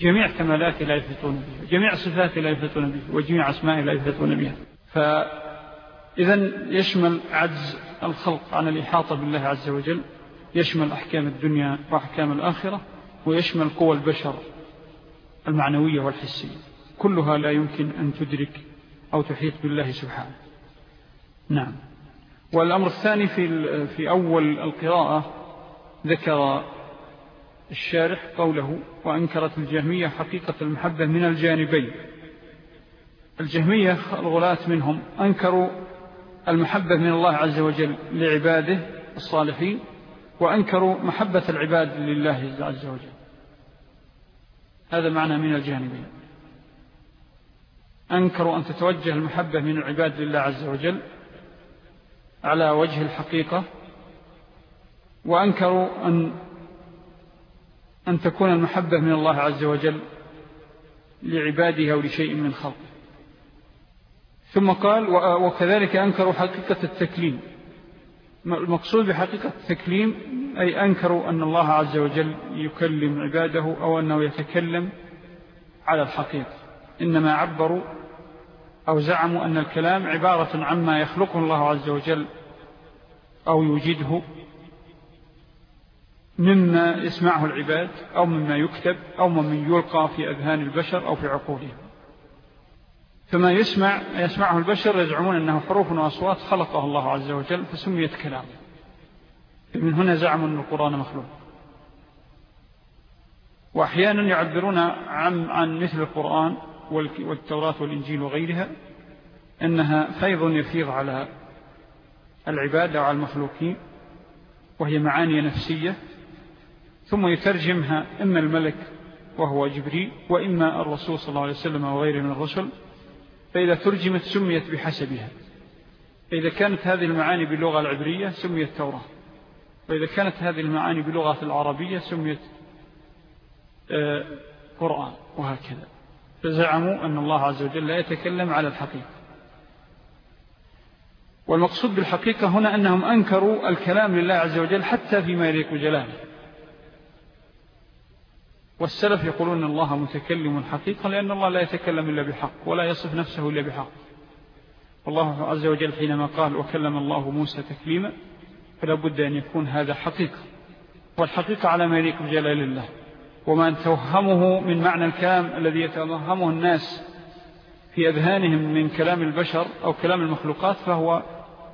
جميع كمالاته لا يحيطون بها، جميع صفاته لا يحيطون بها، وجميع أسمائه لا يحيطون بها. فإذن يشمل عجز الخلق عن الإحاطة بالله عز وجل، يشمل أحكام الدنيا وأحكام الآخرة، ويشمل قوى البشر المعنوية والحسية، كلها لا يمكن أن تدرك أو تحيط بالله سبحانه. نعم. والأمر الثاني في أول القراءة ذكر الشارح قوله: وأنكرت الجهمية حقيقة المحبة من الجانبين. الجهمية الغلاة منهم أنكروا المحبة من الله عز وجل لعباده الصالحين، وأنكروا محبة العباد لله عز وجل. هذا معنى من الجانبين. أنكروا أن تتوجه المحبة من العباد لله عز وجل على وجه الحقيقة، وأنكروا أن تكون المحبة من الله عز وجل لعباده أو لشيء من خلقه. ثم قال: وكذلك أنكروا حقيقة التكليم. المقصود بحقيقة التكليم أي أنكروا أن الله عز وجل يكلم عباده أو أنه يتكلم على الحقيقة، إنما عبروا أو زعموا أن الكلام عبارة عما يخلقه الله عز وجل أو يوجده مما يسمعه العباد أو مما يكتب أو مما يلقى في أذهان البشر أو في عقولهم. فما يسمعه البشر يزعمون أنه حروف وأصوات خلقه الله عز وجل فسميت كلام. من هنا زعموا أن القرآن مخلوق. وأحيانا يعبرون عن مثل القرآن والتوراة والإنجيل وغيرها أنها فيض يفيض على العباد أو على المخلوقين، وهي معاني نفسية، ثم يترجمها إما الملك وهو جبريل، وإما الرسول صلى الله عليه وسلم وغيره من الرسل، فإذا ترجمت سميت بحسبها. فإذا كانت هذه المعاني باللغة العبرية سميت توراة، وإذا كانت هذه المعاني باللغة العربية سميت قرآن، وهكذا. فزعموا أن الله عز وجل لا يتكلم على الحقيقة. والمقصود بالحقيقة هنا أنهم أنكروا الكلام لله عز وجل حتى فيما يليق جلاله. والسلف يقولون أن الله متكلم حقيقة لأن الله لا يتكلم إلا بحق ولا يصف نفسه إلا بحق. والله عز وجل حينما قال: وكلم الله موسى تكليما، فلا بد أن يكون هذا حقيقة، والحقيقة على ما يليق بجلال الله. وما توهمه من معنى الكلام الذي يتوهمه الناس في أذهانهم من كلام البشر أو كلام المخلوقات فهو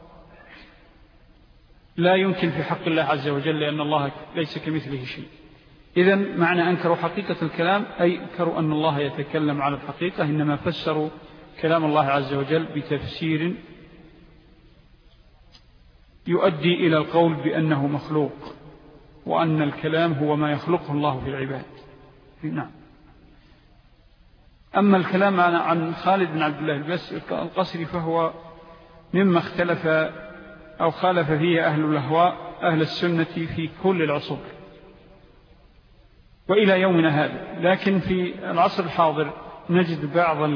لا يمكن في حق الله عز وجل، لأن الله ليس كمثله شيء. إذن معنى أنكروا حقيقة الكلام أي أنكروا أن الله يتكلم على الحقيقة، إنما فسروا كلام الله عز وجل بتفسير يؤدي إلى القول بأنه مخلوق، وأن الكلام هو ما يخلقه الله في العباد. نعم. أما الكلام عن خالد بن عبد الله القسري فهو مما اختلف أو خالف فيه أهل الأهواء أهل السنة في كل العصور وإلى يومنا هذا. لكن في العصر الحاضر نجد بعض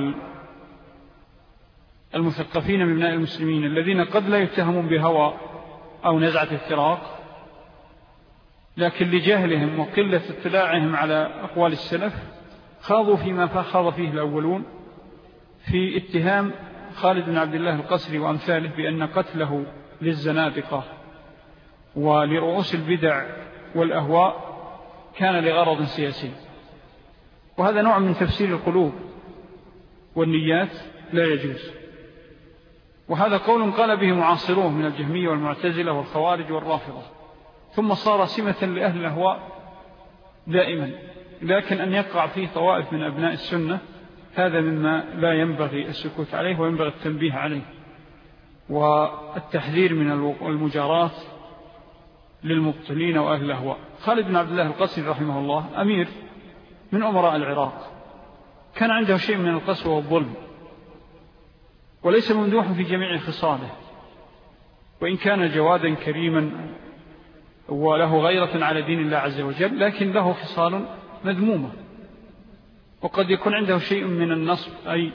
المثقفين من ابناء المسلمين الذين قد لا يتهمون بهوى أو نزعة افتراق، لكن لجهلهم وقلة اطلاعهم على أقوال السلف خاضوا فيما خاض فيه الأولون في اتهام خالد بن عبد الله القسري وأمثاله بأن قتله للزنادقة ولرؤوس البدع والأهواء كان لغرض سياسي. وهذا نوع من تفسير القلوب والنيات لا يجوز، وهذا قول قال به معاصروه من الجهمية والمعتزلة والخوارج والرافضة، ثم صار سمة لأهل الأهواء دائما. لكن أن يقع فيه طوائف من أبناء السنة هذا مما لا ينبغي السكوت عليه وينبغي التنبيه عليه والتحذير من المجارات للمبطلين وأهل الأهواء. خالد بن عبد الله القسري رحمه الله أمير من أمراء العراق، كان عنده شيء من القسوة والظلم، وليس ممدوحا في جميع خصاله، وإن كان جوادا كريما وله غيرة على دين الله عز وجل، لكن له خصال مذمومة. وقد يكون عنده شيء من النصب أي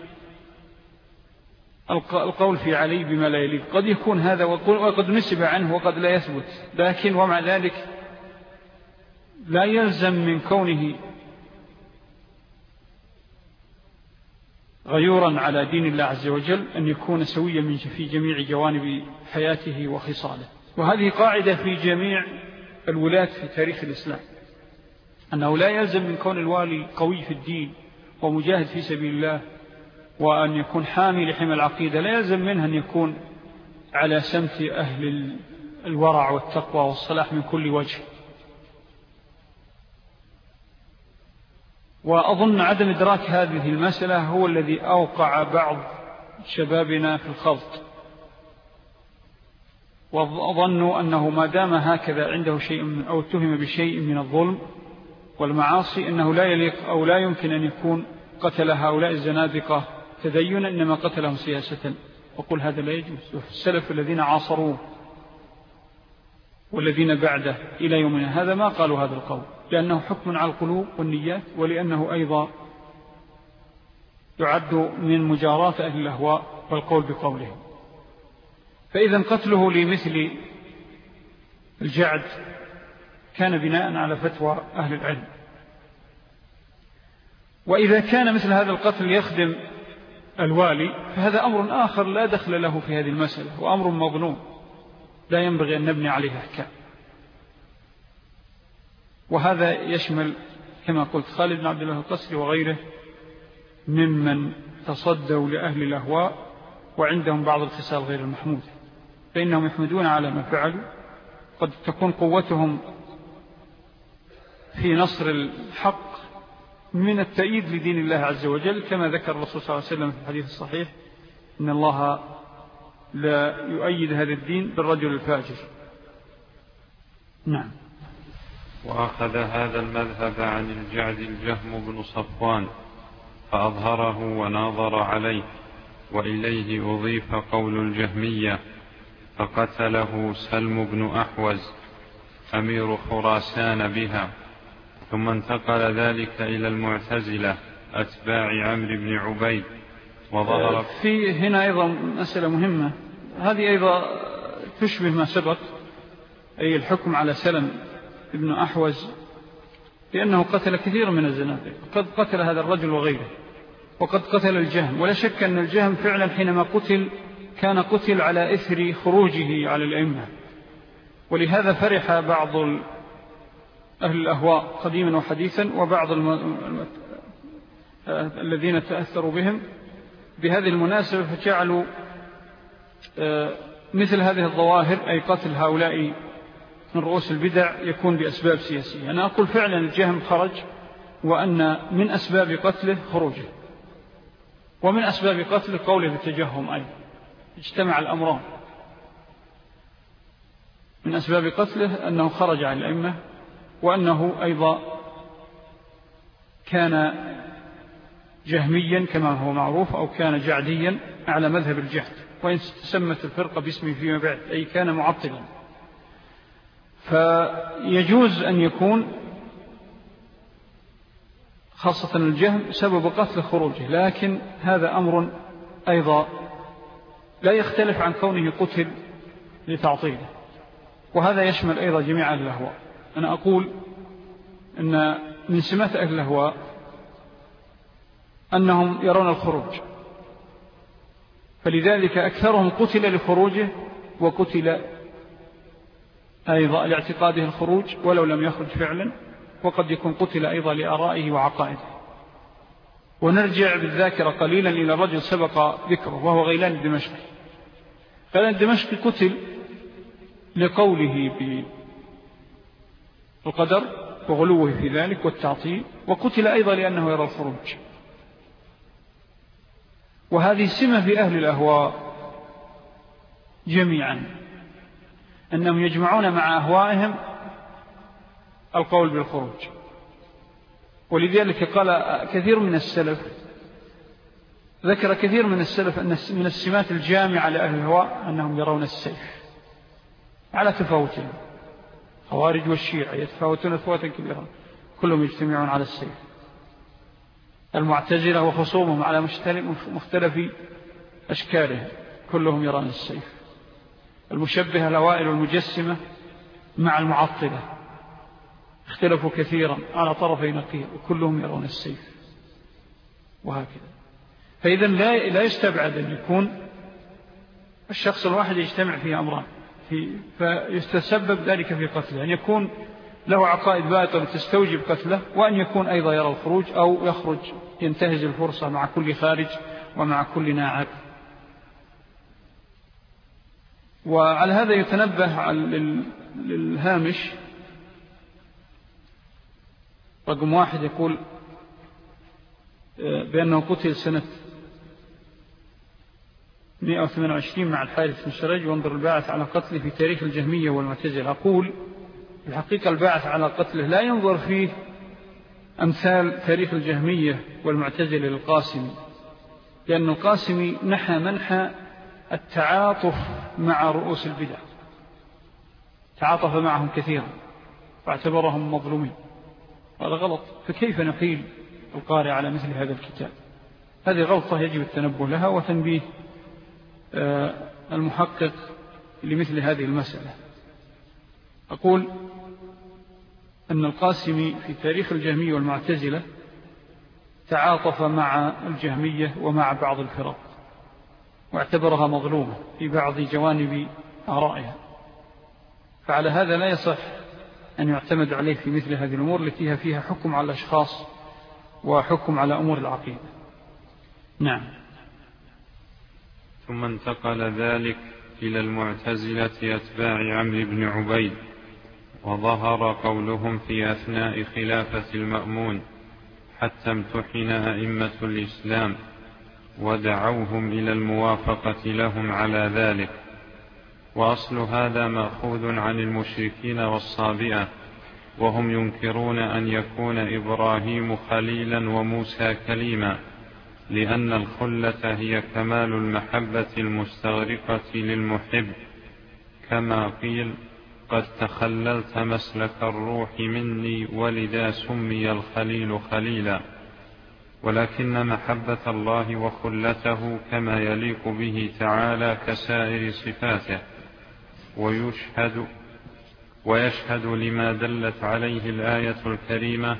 القول في علي بما لا يليق، قد يكون هذا وقد نسب عنه وقد لا يثبت، لكن ومع ذلك لا يلزم من كونه غيورا على دين الله عز وجل أن يكون سويا في جميع جوانب حياته وخصاله. وهذه قاعدة في جميع الولاة في تاريخ الإسلام، أنه لا يلزم من كون الوالي قوي في الدين ومجاهد في سبيل الله وأن يكون حامي لحمى العقيدة، لا يلزم منه أن يكون على سمت أهل الورع والتقوى والصلاح من كل وجه. وأظن عدم إدراك هذه المسألة هو الذي أوقع بعض شبابنا في الخلط، وظنوا أنه ما دام هكذا عنده شيء أو اتهم بشيء من الظلم والمعاصي أنه لا يليق أو لا يمكن أن يكون قتل هؤلاء الزنادقة تدينا، إنما قتلهم سياسة. وقل هذا لا يجوز. السلف الذين عاصروه والذين بعده إلى يومنا هذا ما قالوا هذا القول، لأنه حكم على القلوب والنيات، ولأنه أيضا يعد من مجاراة أهل الأهواء والقول بقولهم. فإذا قتله لمثل الجعد كان بناء على فتوى أهل العلم. وإذا كان مثل هذا القتل يخدم الوالي فهذا أمر آخر لا دخل له في هذه المسألة، وأمر مظنون لا ينبغي أن نبني عليه أحكام. وهذا يشمل كما قلت خالد بن عبد الله القسري وغيره ممن تصدوا لأهل الأهواء وعندهم بعض الخصال غير المحمودة، فإنهم يحمدون على ما فعلوا. قد تكون قوتهم في نصر الحق من التأييد لدين الله عز وجل، كما ذكر الرسول صلى الله عليه وسلم في الحديث الصحيح إن الله لا يؤيد هذا الدين بالرجل الفاجر. نعم. وأخذ هذا المذهب عن الجعد الجهم بن صفوان فأظهره وناظر عليه، وإليه أضيف قول الجهمية فقتله سلم بن أحوز أمير خراسان بها، ثم انتقل ذلك إلى المعتزلة أتباع عمرو بن عبيد. وظهر في هنا أيضا مسألة مهمة، هذه أيضا تشبه ما سبق، أي الحكم على سلم بن أحوز لأنه قتل كثير من الزنادقة، قد قتل هذا الرجل وغيره، وقد قتل الجهم. ولا شك أن الجهم فعلا حينما قتل كان قتل على إثر خروجه على الأئمة، ولهذا فرح بعض أهل الأهواء قديما وحديثا وبعض الذين تأثروا بهم بهذه المناسبة، فجعلوا مثل هذه الظواهر أي قتل هؤلاء من رؤوس البدع يكون بأسباب سياسية. أنا أقول فعلا الجهم خرج، وأن من أسباب قتله خروجه، ومن أسباب قتله قوله بالتجهم أيضا، اجتمع الأمران. من أسباب قتله أنه خرج عن الأئمة، وأنه أيضا كان جهميا كما هو معروف، أو كان جعديا على مذهب الجهد، وإن تسمت الفرقة باسمه فيما بعد، أي كان معطلا. فيجوز أن يكون خاصة الجهم سبب قتل خروجه، لكن هذا أمر أيضا لا يختلف عن كونه قتل لتعطيله، وهذا يشمل أيضا جميع أهل الأهواء. أنا أقول أن من سمات أهل الأهواء أنهم يرون الخروج، فلذلك أكثرهم قتل لخروجه، وقتل أيضا لاعتقاده الخروج ولو لم يخرج فعلا، وقد يكون قتل أيضا لآرائه وعقائده. ونرجع بالذاكرة قليلا إلى رجل سبق ذكره وهو غيلان الدمشقي. غيلان الدمشقي قتل لقوله بالقدر وغلوه في ذلك والتعطيل، وقتل أيضا لأنه يرى الخروج. وهذه سمة في أهل الأهواء جميعا، أنهم يجمعون مع أهوائهم القول بالخروج. ولذلك قال كثير من السلف، ذكر كثير من السلف أن من السمات الجامعة لأهل الهواء أنهم يرون السيف على تفاوتهم. خوارج والشيعة يتفاوتون تفاوتا كبيرا، كلهم يجتمعون على السيف. المعتزلة وخصومهم على مختلف أشكالهم كلهم يرون السيف. المشبهة الأوائل والمجسمة مع المعطلة اختلفوا كثيرا على طرفي نقيض، وكلهم يرون السيف، وهكذا. فإذا لا يستبعد أن يكون الشخص الواحد يجتمع فيه أمران فيستسبب ذلك في قتله، أن يكون له عقائد باطلة تستوجب قتله، وأن يكون أيضا يرى الخروج أو يخرج ينتهز الفرصة مع كل خارج ومع كل ناعب. وعلى هذا يتنبه للهامش رقم 1 يقول بأنه قتل سنة 128 مع الحارث بن شريج، وانظر الباعث على قتله في تاريخ الجهمية والمعتزلة. أقول الحقيقة الباعث على قتله لا ينظر فيه أمثال تاريخ الجهمية والمعتزلة للقاسمي، لأن القاسمي نحى منحى التعاطف مع رؤوس البدع، تعاطف معهم كثيرا واعتبرهم مظلومين، هذا غلط. فكيف نحيل القارئ على مثل هذا الكتاب؟ هذه غلطة يجب التنبه لها وتنبيه المحقق لمثل هذه المسألة. أقول أن القاسمي في تاريخ الجهمية والمعتزلة تعاطف مع الجهمية ومع بعض الفرق واعتبرها مظلومة في بعض جوانب آرائها، فعلى هذا لا يصح أن يعتمد عليه في مثل هذه الأمور التي فيها حكم على الأشخاص وحكم على أمور العقيدة. نعم. ثم انتقل ذلك إلى المعتزلة أتباع عمرو بن عبيد، وظهر قولهم في أثناء خلافة المأمون حتى امتحن أئمة الإسلام ودعوهم إلى الموافقة لهم على ذلك. وأصل هذا مأخوذ عن المشركين والصابئة، وهم ينكرون أن يكون إبراهيم خليلا وموسى كليما، لأن الخلة هي كمال المحبة المستغرقة للمحب، كما قيل قد تخللت مسلك الروح مني ولذا سمي الخليل خليلا. ولكن محبة الله وخلته كما يليق به تعالى كسائر صفاته، ويشهد لما دلت عليه الآية الكريمة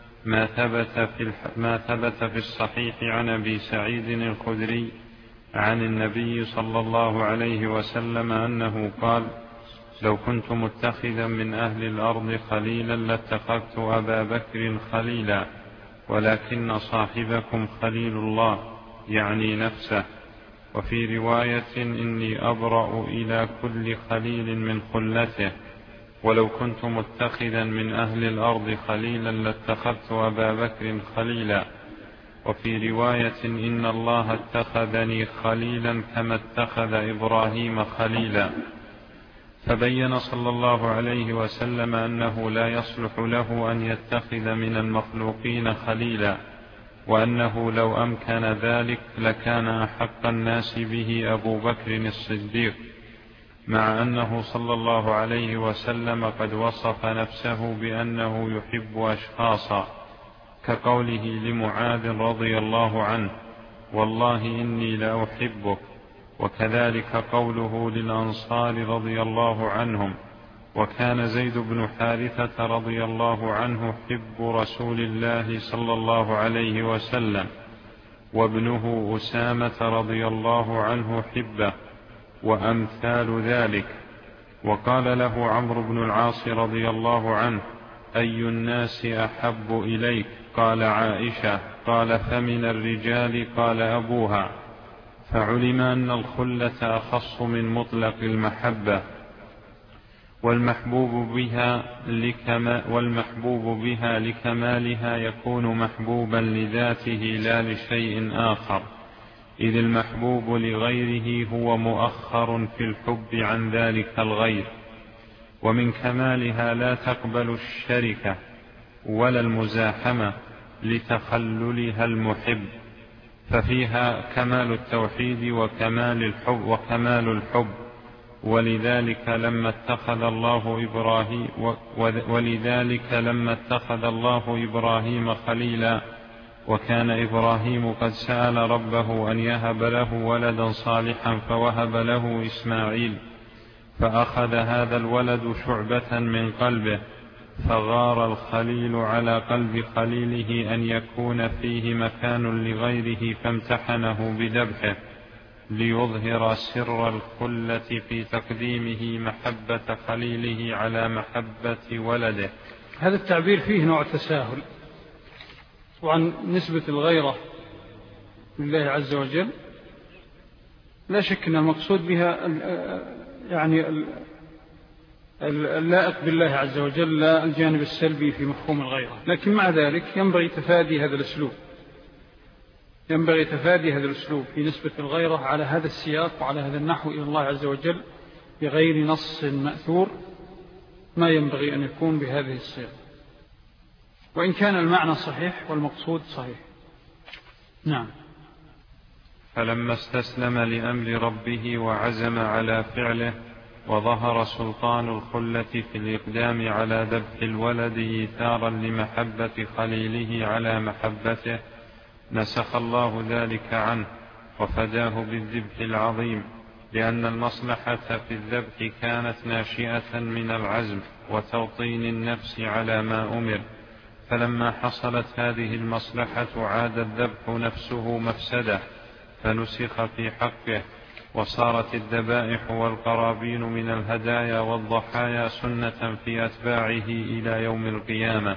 ما ثبت في الصحيح عن أبي سعيد الخدري عن النبي صلى الله عليه وسلم أنه قال: لو كنت متخذا من أهل الأرض خليلا لاتخذت أبا بكر خليلا، ولكن صاحبكم خليل الله، يعني نفسه. وفي رواية: إني أبرأ إلى كل خليل من خلته، ولو كنت متخذا من أهل الأرض خليلا لاتخذت أبا بكر خليلا. وفي رواية: إن الله اتخذني خليلا كما اتخذ إبراهيم خليلا. فبين صلى الله عليه وسلم أنه لا يصلح له أن يتخذ من المخلوقين خليلا، وأنه لو أمكن ذلك لكان أحق الناس به أبو بكر الصديق، مع أنه صلى الله عليه وسلم قد وصف نفسه بأنه يحب أشخاصا، كقوله لمعاذ رضي الله عنه: والله إني لأحبك. وكذلك قوله للأنصار رضي الله عنهم. وكان زيد بن حارثة رضي الله عنه حب رسول الله صلى الله عليه وسلم، وابنه أسامة رضي الله عنه حبه، وأمثال ذلك. وقال له عمرو بن العاص رضي الله عنه: أي الناس أحب إليك؟ قال: عائشة. قال: فمن الرجال؟ قال: أبوها. فعلم أن الخلة أخص من مطلق المحبة، والمحبوب بها لكمالها يكون محبوبا لذاته لا لشيء آخر، إذ المحبوب لغيره هو مؤخر في الحب عن ذلك الغير. ومن كمالها لا تقبل الشركة ولا المزاحمة لتخللها المحب، ففيها كمال التوحيد وكمال الحب. ولذلك لما اتخذ الله إبراهيم خليلا، وكان إبراهيم قد سأل ربه أن يهب له ولدا صالحا فوهب له إسماعيل، فأخذ هذا الولد شعبة من قلبه فغار الخليل على قلب خليله أن يكون فيه مكان لغيره فامتحنه بذبحه ليظهر سر الخلة في تقديمه محبة خليله على محبة ولده. هذا التعبير فيه نوع تساهل، وعن نسبة الغيرة لله عز وجل لا شك أن المقصود بها يعني اللائق بالله عز وجل، لا الجانب السلبي في مفهوم الغيرة. لكن مع ذلك ينبغي تفادي هذا الأسلوب في نسبة الغيرة على هذا السياق وعلى هذا النحو إلى الله عز وجل بغير نص مأثور، ما ينبغي أن يكون بهذه الصيغة، وإن كان المعنى صحيح والمقصود صحيح. نعم. فلما استسلم لأمر ربه وعزم على فعله وظهر سلطان الخلة في الإقدام على ذبح الولد إيثارا لمحبة خليله على محبته، نسخ الله ذلك عنه وفداه بالذبح العظيم، لأن المصلحة في الذبح كانت ناشئة من العزم وتوطين النفس على ما أمر، فلما حصلت هذه المصلحة عاد الذبح نفسه مفسدة فنسخ في حقه، وصارت الذبائح والقرابين من الهدايا والضحايا سنة في أتباعه إلى يوم القيامة.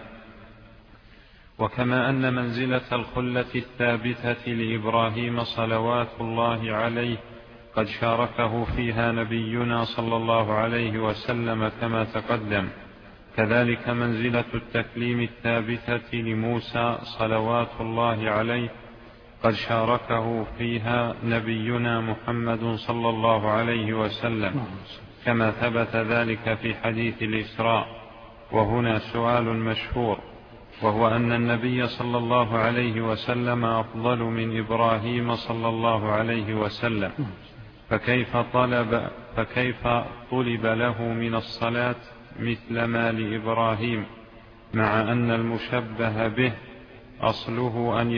وكما أن منزلة الخلة الثابتة لإبراهيم صلوات الله عليه قد شاركه فيها نبينا صلى الله عليه وسلم كما تقدم، كذلك منزلة التكليم الثابتة لموسى صلوات الله عليه قد شاركه فيها نبينا محمد صلى الله عليه وسلم، كما ثبت ذلك في حديث الإسراء. وهنا سؤال مشهور، وهو أن النبي صلى الله عليه وسلم أفضل من إبراهيم صلى الله عليه وسلم، فكيف طلب له من الصلاة مثل ما لإبراهيم، مع أن المشبه به أصله أن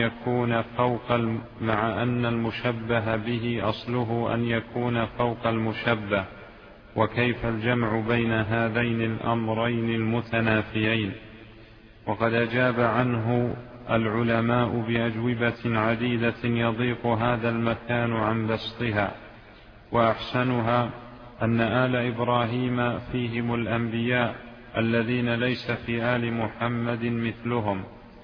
يكون فوق المشبه، وكيف الجمع بين هذين الأمرين المتنافيين؟ وقد أجاب عنه العلماء بأجوبة عديدة يضيق هذا المكان عن بسطها، وأحسنها أن آل إبراهيم فيهم الأنبياء الذين ليس في آل محمد مثلهم،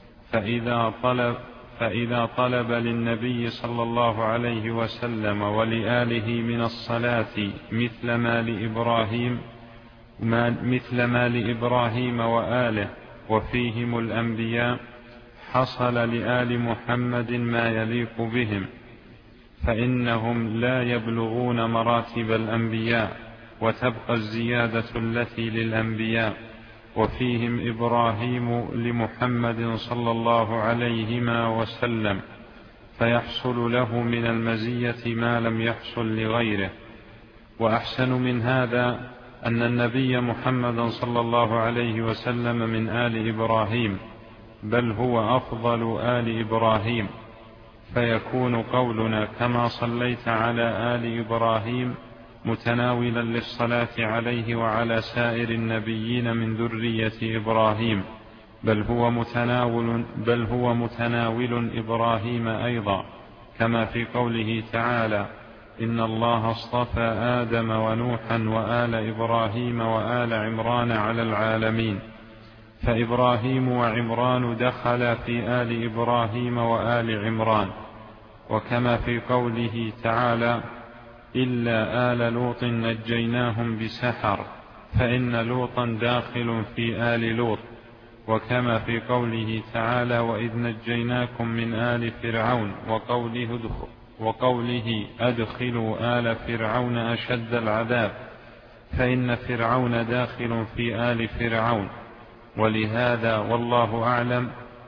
فإذا طلب للنبي صلى الله عليه وسلم ولآله من الصلاة مثل ما لإبراهيم وآله وفيهم الأنبياء، حصل لآل محمد ما يليق بهم، فإنهم لا يبلغون مراتب الأنبياء، وتبقى الزيادة التي للأنبياء، وفيهم إبراهيم لمحمد صلى الله عليه وسلم، فيحصل له من المزية ما لم يحصل لغيره. وأحسن من هذا أن النبي محمد صلى الله عليه وسلم من آل إبراهيم، بل هو أفضل آل إبراهيم، فيكون قولنا كما صليت على آل إبراهيم متناولا للصلاة عليه وعلى سائر النبيين من ذرية إبراهيم، بل هو متناول إبراهيم أيضا، كما في قوله تعالى: إن الله اصطفى آدم ونوحا وآل إبراهيم وآل عمران على العالمين، فإبراهيم وعمران دخل في آل إبراهيم وآل عمران. وكما في قوله تعالى: إلا آل لوط نجيناهم بسحر، فإن لوطا داخل في آل لوط. وكما في قوله تعالى: وإذ نجيناكم من آل فرعون، وقوله أدخلوا آل فرعون أشد العذاب، فإن فرعون داخل في آل فرعون. ولهذا والله أعلم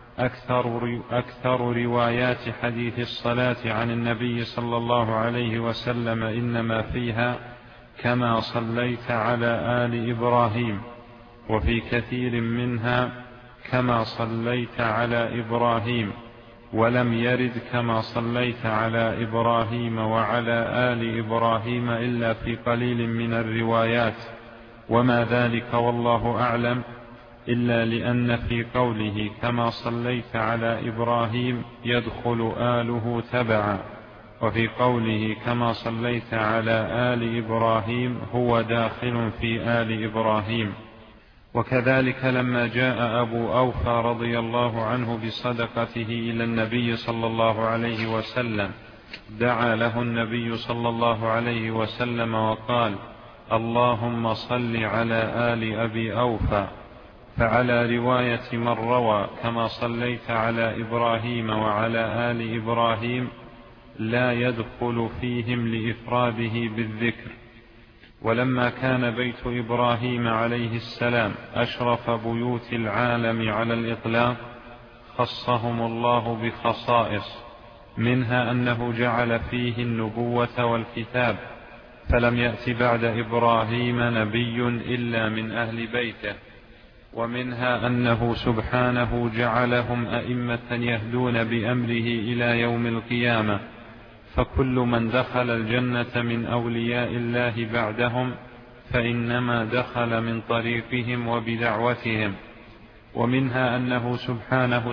أكثر روايات حديث الصلاة عن النبي صلى الله عليه وسلم إنما فيها كما صليت على آل إبراهيم، وفي كثير منها كما صليت على إبراهيم، ولم يرد كما صليت على إبراهيم وعلى آل إبراهيم إلا في قليل من الروايات، وما ذلك والله أعلم إلا لأن في قوله كما صليت على إبراهيم يدخل آله تبعا، وفي قوله كما صليت على آل إبراهيم هو داخل في آل إبراهيم. وكذلك لما جاء أبو أوفى رضي الله عنه بصدقته إلى النبي صلى الله عليه وسلم دعا له النبي صلى الله عليه وسلم وقال: اللهم صل على آل أبي أوفى. فعلى رواية من روى كما صليت على إبراهيم وعلى آل إبراهيم لا يدخل فيهم لإفراده بالذكر. ولما كان بيت إبراهيم عليه السلام أشرف بيوت العالم على الإطلاق خصهم الله بخصائص، منها أنه جعل فيه النبوة والكتاب، فلم يأت بعد إبراهيم نبي إلا من أهل بيته، ومنها أنه سبحانه جعلهم أئمة يهدون بأمره إلى يوم القيامة، فكل من دخل الجنة من أولياء الله بعدهم فإنما دخل من طريقهم وبدعوتهم. ومنها أنه سبحانه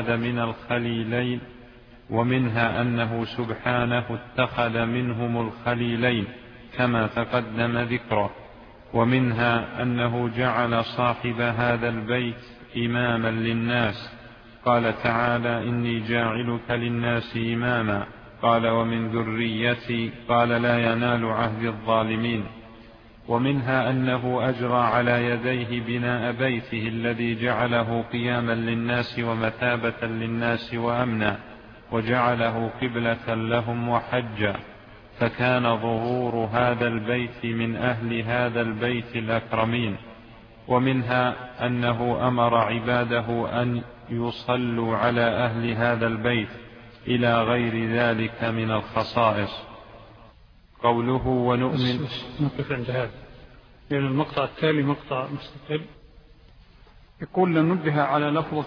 اتخذ منهم الخليلين كما تقدم ذكره. ومنها أنه جعل صاحب هذا البيت إماما للناس، قال تعالى: إني جاعلك للناس إماما، قال: ومن ذريتي، قال: لا ينال عهد الظالمين. ومنها أنه أجرى على يديه بناء بيته الذي جعله قياما للناس ومثابة للناس وأمنا، وجعله قبلة لهم وحجا، فكان ظهور هذا البيت من أهل هذا البيت الأكرمين. ومنها أنه أمر عباده أن يصلوا على أهل هذا البيت إلى غير ذلك من الخصائص. قوله ونؤمن. نقف عند هذا لأن المقطع التالي مقطع مستقل. يقول لننبه على لفظة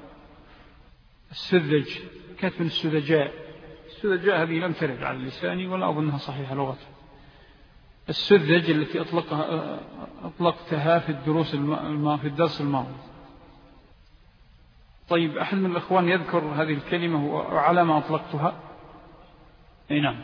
السذج، كتب السذجاء. السذجاء هذه لم ترد على اللسان ولا أظنها صحيحة لغة. السذج التي أطلقتها في الدرس الماضي. طيب، أحد من الأخوان يذكر هذه الكلمة وعلى ما أطلقتها؟ أي نعم،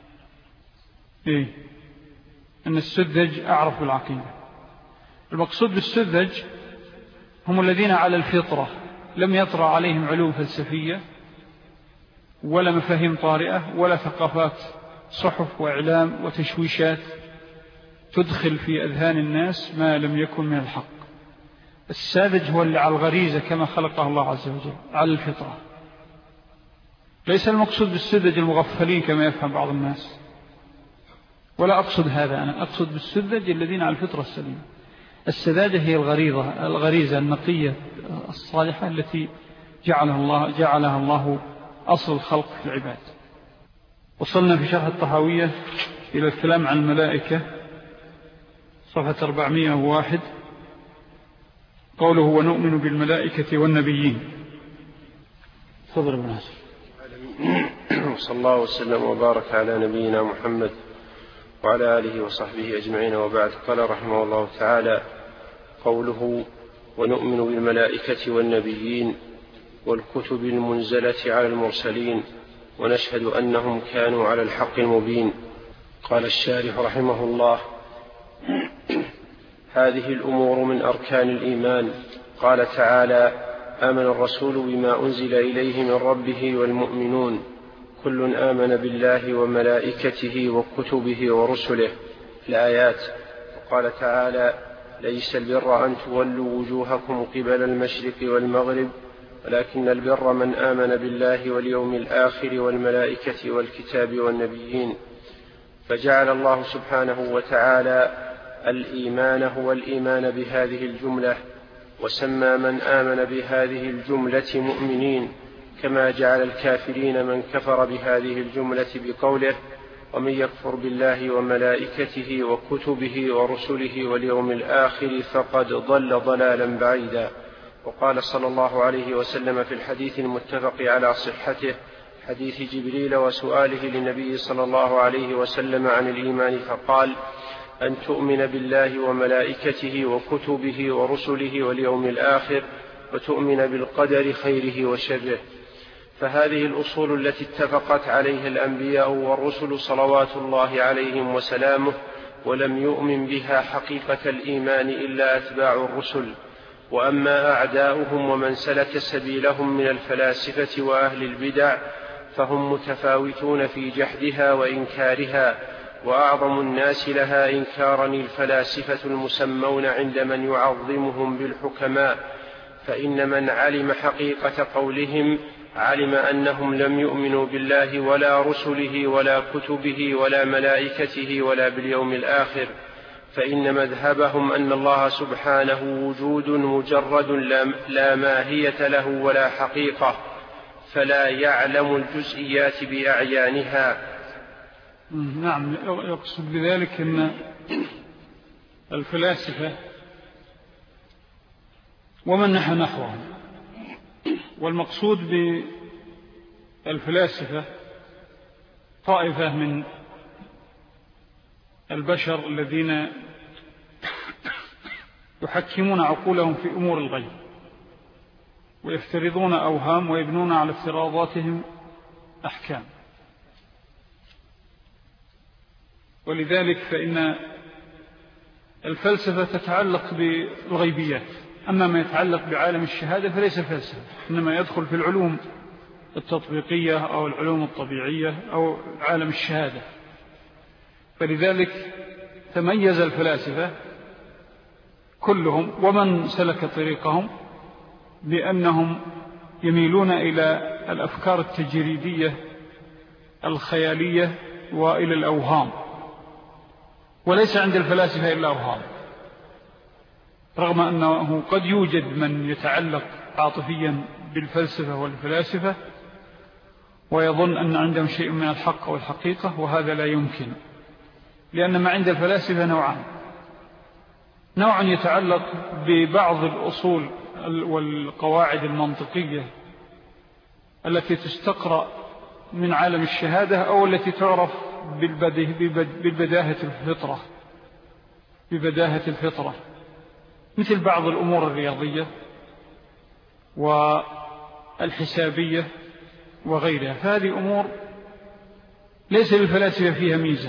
أن السذج أعرف بالعقيدة. المقصود بالسذج هم الذين على الفطرة، لم يطرأ عليهم علوم فلسفية ولا مفاهيم طارئة ولا ثقافات صحف وإعلام وتشويشات تدخل في أذهان الناس ما لم يكن من الحق. الساذج هو اللي على الغريزة كما خلقه الله عز وجل، على الفطرة. ليس المقصود بالسذج المغفلين كما يفهم بعض الناس، ولا أقصد هذا. أنا أقصد بالسذج الذين على الفطرة السليمة. السذاجة هي الغريزة النقية الصالحة التي جعلها الله أصل الخلق في العباد. وصلنا في شرح الطحاوية إلى الكلام عن الملائكة، صفحة 401، قوله ونؤمن بالملائكة والنبيين. تفضل ابن ناصر. صلى الله وسلم وبارك على نبينا محمد وعلى آله وصحبه أجمعين، وبعد. قال رحمه الله تعالى: قوله ونؤمن بالملائكة والنبيين والكتب المنزلة على المرسلين ونشهد أنهم كانوا على الحق المبين. قال الشارح رحمه الله: هذه الأمور من أركان الإيمان. قال تعالى: آمن الرسول بما أنزل إليه من ربه والمؤمنون كل آمن بالله وملائكته وكتبه ورسله. الآيات. وقال تعالى: ليس البر أن تولوا وجوهكم قبل المشرق والمغرب ولكن البر من آمن بالله واليوم الآخر والملائكة والكتاب والنبيين. فجعل الله سبحانه وتعالى الإيمان هو الإيمان بهذه الجملة، وسمى من آمن بهذه الجملة مؤمنين، كما جعل الكافرين من كفر بهذه الجملة بقوله: ومن يكفر بالله وملائكته وكتبه ورسله واليوم الآخر فقد ضل ضلالا بعيدا. وقال صلى الله عليه وسلم في الحديث المتفق على صحته، حديث جبريل وسؤاله للنبي صلى الله عليه وسلم عن الإيمان، فقال: أن تؤمن بالله وملائكته وكتبه ورسله واليوم الآخر، وتؤمن بالقدر خيره وشره. فهذه الأصول التي اتفقت عليها الأنبياء والرسل صلوات الله عليهم وسلامه، ولم يؤمن بها حقيقة الإيمان إلا أتباع الرسل. وأما أعداؤهم ومن سلك سبيلهم من الفلاسفة وأهل البدع فهم متفاوتون في جحدها وإنكارها، وأعظم الناس لها إنكارا الفلاسفة المسمون عند من يعظمهم بالحكماء، فإن من علم حقيقة قولهم علم أنهم لم يؤمنوا بالله ولا رسله ولا كتبه ولا ملائكته ولا باليوم الآخر، فإن مذهبهم أن الله سبحانه وجود مجرد لا ماهية له ولا حقيقة، فلا يعلم الجزئيات بأعيانها. نعم، يقصد بذلك أن الفلاسفة ومن نحوهم، والمقصود بالفلاسفة طائفة من البشر الذين يحكمون عقولهم في أمور الغيب، ويفترضون أوهام ويبنون على افتراضاتهم أحكام. ولذلك فإن الفلسفة تتعلق بالغيبيات، أما ما يتعلق بعالم الشهادة فليس فلسفة، إنما يدخل في العلوم التطبيقية أو العلوم الطبيعية أو عالم الشهادة. فلذلك تميز الفلاسفة كلهم ومن سلك طريقهم بأنهم يميلون إلى الأفكار التجريدية الخيالية وإلى الأوهام، وليس عند الفلاسفة إلا أوهام، رغم أنه قد يوجد من يتعلق عاطفيا بالفلسفة والفلاسفة ويظن أن عندهم شيء من الحق والحقيقة، وهذا لا يمكن، لأن ما عند الفلاسفة نوعان: نوع يتعلق ببعض الأصول والقواعد المنطقية التي تستقرأ من عالم الشهادة أو التي تعرف ببداهة الفطرة، مثل بعض الأمور الرياضية والحسابية وغيرها. فهذه أمور ليس للفلاسفة فيها ميزة،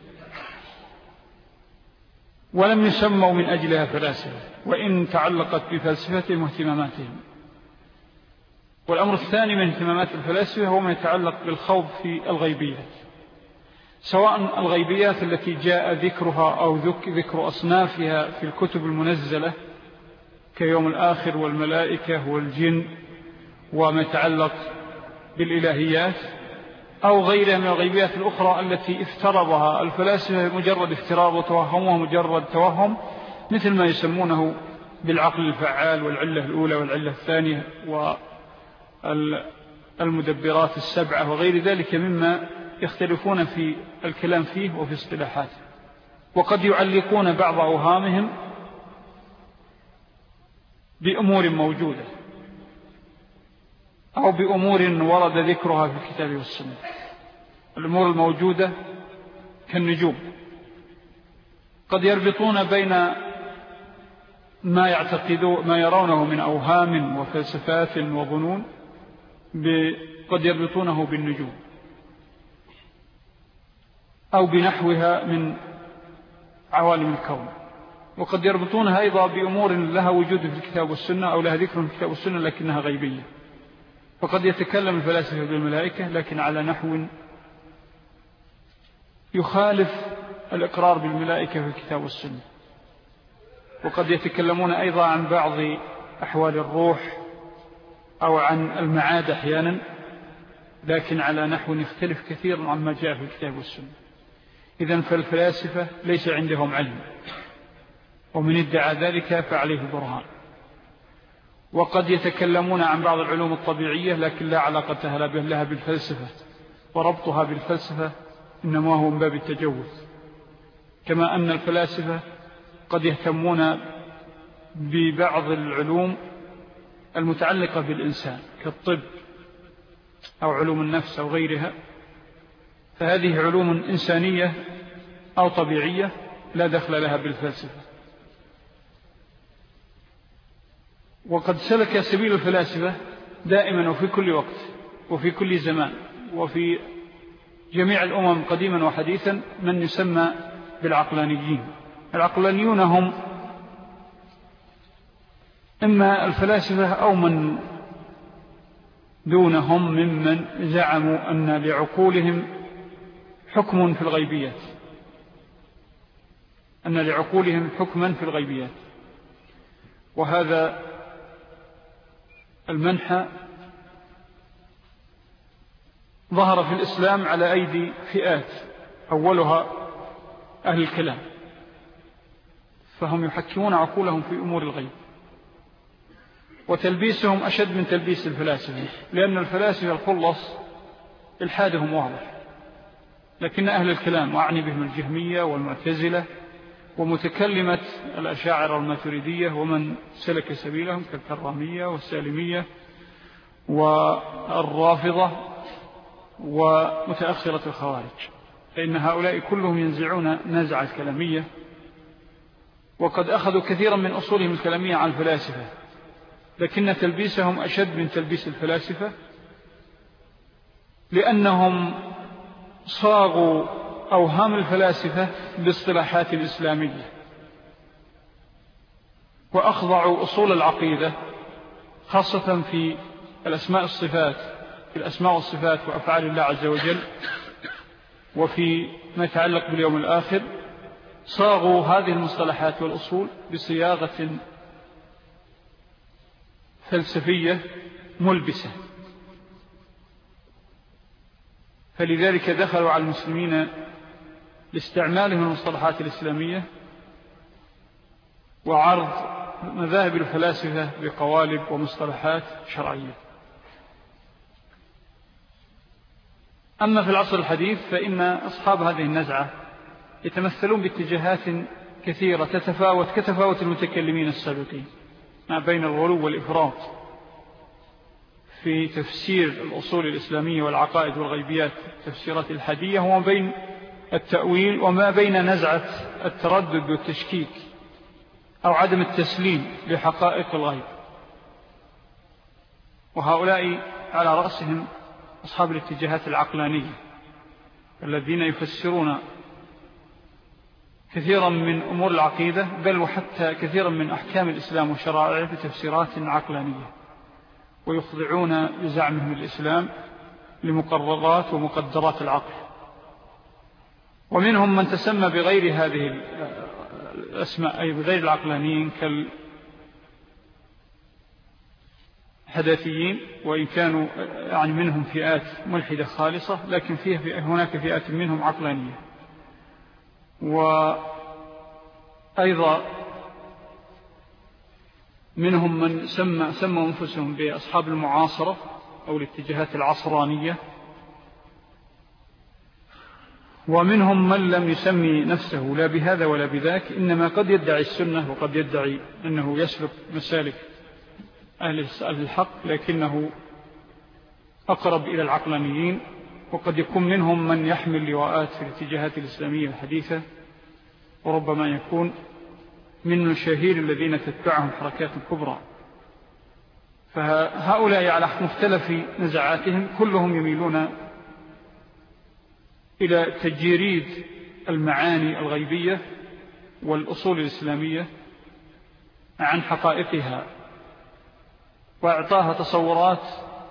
ولم يسموا من أجلها فلاسفة، وإن تعلقت بفلسفتهم واهتماماتهم. والأمر الثاني من اهتمامات الفلاسفة هو ما يتعلق بالخوض في الغيبيات، سواء الغيبيات التي جاء ذكرها أو ذكر أصنافها في الكتب المنزلة كيوم الآخر والملائكة والجن وما يتعلق بالإلهيات، أو غيرها من الغيبيات الأخرى التي افترضها الفلاسفة مجرد افتراض وتوهمها مجرد توهم، مثل ما يسمونه بالعقل الفعال والعلة الأولى والعلة الثانية والمدبرات السبعة وغير ذلك مما يختلفون في الكلام فيه وفي اصطلاحاته. وقد يعلقون بعض أوهامهم بأمور موجودة أو بأمور ورد ذكرها في الكتاب والسنة. الأمور الموجودة كالنجوم، قد يربطون بين ما يرونه من أوهام وفلسفات وظنون، قد يربطونه بالنجوم أو بنحوها من عوالم الكون، وقد يربطونها أيضا بأمور لها وجود في الكتاب والسنة أو لها ذكر في الكتاب والسنة لكنها غيبية. فقد يتكلم الفلاسفة بالملائكة لكن على نحو يخالف الإقرار بالملائكة في الكتاب والسنة، وقد يتكلمون أيضا عن بعض أحوال الروح أو عن المعاد أحيانا، لكن على نحو يختلف كثيرا عما جاء في الكتاب والسنة. إذن فالفلاسفة ليس عندهم علم، ومن ادعى ذلك فعليه برهان. وقد يتكلمون عن بعض العلوم الطبيعية لكن لا علاقة لها بالفلسفة، وربطها بالفلسفة إنما هو من باب التجوز. كما أن الفلاسفة قد يهتمون ببعض العلوم المتعلقة بالإنسان كالطب أو علوم النفس أو غيرها، فهذه علوم إنسانية أو طبيعية لا دخل لها بالفلسفة. وقد سلك سبيل الفلاسفة دائما وفي كل وقت وفي كل زمان وفي جميع الأمم قديما وحديثا من يسمى بالعقلانيين. العقلانيون هم إما الفلاسفة أو من دونهم ممن زعموا أن لعقولهم حكم في الغيبيات، أن لعقولهم حكما في الغيبيات. وهذا المنحى ظهر في الإسلام على أيدي فئات، أولها أهل الكلام، فهم يحكمون عقولهم في أمور الغيب، وتلبيسهم أشد من تلبيس الفلاسفة، لأن الفلاسفة الخلص إلحادهم واضح، لكن أهل الكلام وأعني بهم الجهمية والمعتزلة ومتكلمة الأشاعرة والماتريدية ومن سلك سبيلهم كالكرامية والسالمية والرافضة ومتأخرة الخوارج، فإن هؤلاء كلهم ينزعون نزعة الكلامية، وقد أخذوا كثيرا من أصولهم الكلامية عن الفلاسفة، لكن تلبيسهم أشد من تلبيس الفلاسفة، لأنهم صاغوا أوهام الفلاسفة باصطلاحات إسلامية، وأخضعوا أصول العقيدة خاصة في الأسماء والصفات وأفعال الله عز وجل، وفي ما يتعلق باليوم الآخر صاغوا هذه المصطلحات والأصول بصياغة فلسفية ملبسة، فلذلك دخلوا على المسلمين لاستعمالهم المصطلحات الإسلامية وعرض مذاهب الفلاسفة بقوالب ومصطلحات شرعية. أما في العصر الحديث فإن أصحاب هذه النزعة يتمثلون باتجاهات كثيرة تتفاوت كتفاوت المتكلمين السابقين، ما بين الغلو والإفراط في تفسير الأصول الإسلامية والعقائد والغيبيات التفسيرات الحدية، وما بين التأويل، وما بين نزعة التردد والتشكيك أو عدم التسليم لحقائق الغيب. وهؤلاء على رأسهم أصحاب الاتجاهات العقلانية الذين يفسرون كثيرا من أمور العقيدة، بل وحتى كثيرا من أحكام الإسلام وشرائعه بتفسيرات عقلانية، ويخضعون بزعمهم الإسلام لمقررات ومقدرات العقل. ومنهم من تسمى بغير هذه الأسماء، أي بغير العقلانيين، كالحداثيين، وإن كانوا يعني منهم فئات ملحدة خالصة، لكن هناك فئات منهم عقلانية. وأيضا منهم من سموا أنفسهم بأصحاب المعاصرة أو الاتجاهات العصرانية، ومنهم من لم يسمي نفسه لا بهذا ولا بذاك، إنما قد يدعي السنة وقد يدعي أنه يسلك مسالك أهل الحق، لكنه أقرب إلى العقلانيين. وقد يكون منهم من يحمل لواءات في الاتجاهات الإسلامية الحديثة، وربما يكون من المشاهير الذين تتبعهم حركات كبرى. فهؤلاء على مختلف نزعاتهم كلهم يميلون إلى تجريد المعاني الغيبية والأصول الإسلامية عن حقائقها، وإعطاها تصورات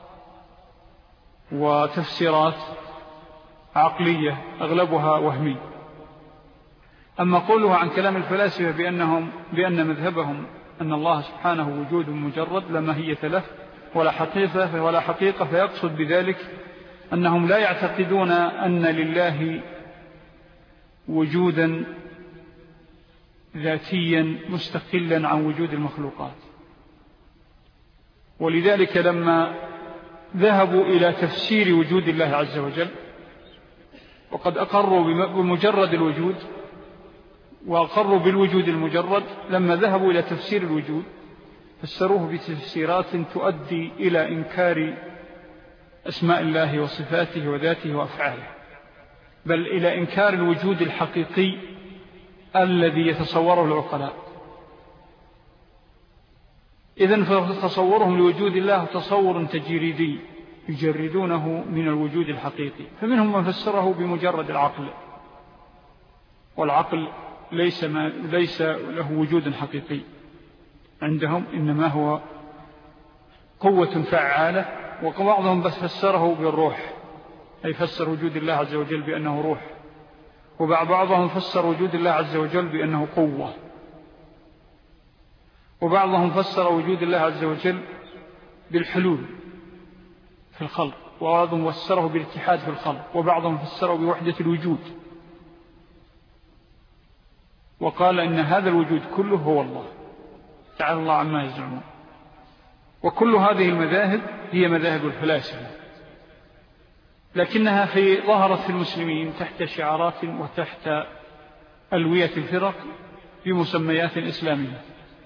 وتفسيرات عقلية أغلبها وهمي. أما قوله عن كلام الفلاسفة بأن مذهبهم أن الله سبحانه وجود مجرد لا ماهية له ولا حقيقة، فيقصد بذلك أنهم لا يعتقدون أن لله وجودا ذاتيا مستقلا عن وجود المخلوقات. ولذلك لما ذهبوا إلى تفسير وجود الله عز وجل، وقد أقروا بمجرد الوجود وأقروا بالوجود المجرد، لما ذهبوا إلى تفسير الوجود فسروه بتفسيرات تؤدي إلى إنكار أسماء الله وصفاته وذاته وأفعاله، بل إلى إنكار الوجود الحقيقي الذي يتصوره العقلاء. إذن فتصورهم لوجود الله تصور تجريدي يجردونه من الوجود الحقيقي. فمنهم من فسره بمجرد العقل، والعقل ليس له وجود حقيقي عندهم، إنما هو قوة فعالة. وبعضهم بس فسره بالروح، أي فسر وجود الله عز وجل بأنه روح، وبعضهم فسر وجود الله عز وجل بأنه قوة، وبعضهم فسر وجود الله عز وجل بالحلول في الخلق، وبعضهم فسره بالاتحاد في الخلق، وبعضهم فسره بوحدة الوجود، وقال إن هذا الوجود كله هو الله تعالى الله عما يزعمون. وكل هذه المذاهب هي مذاهب الفلاسفة، لكنها ظهرت في المسلمين تحت شعارات وتحت ألوية الفرق بمسميات إسلامية،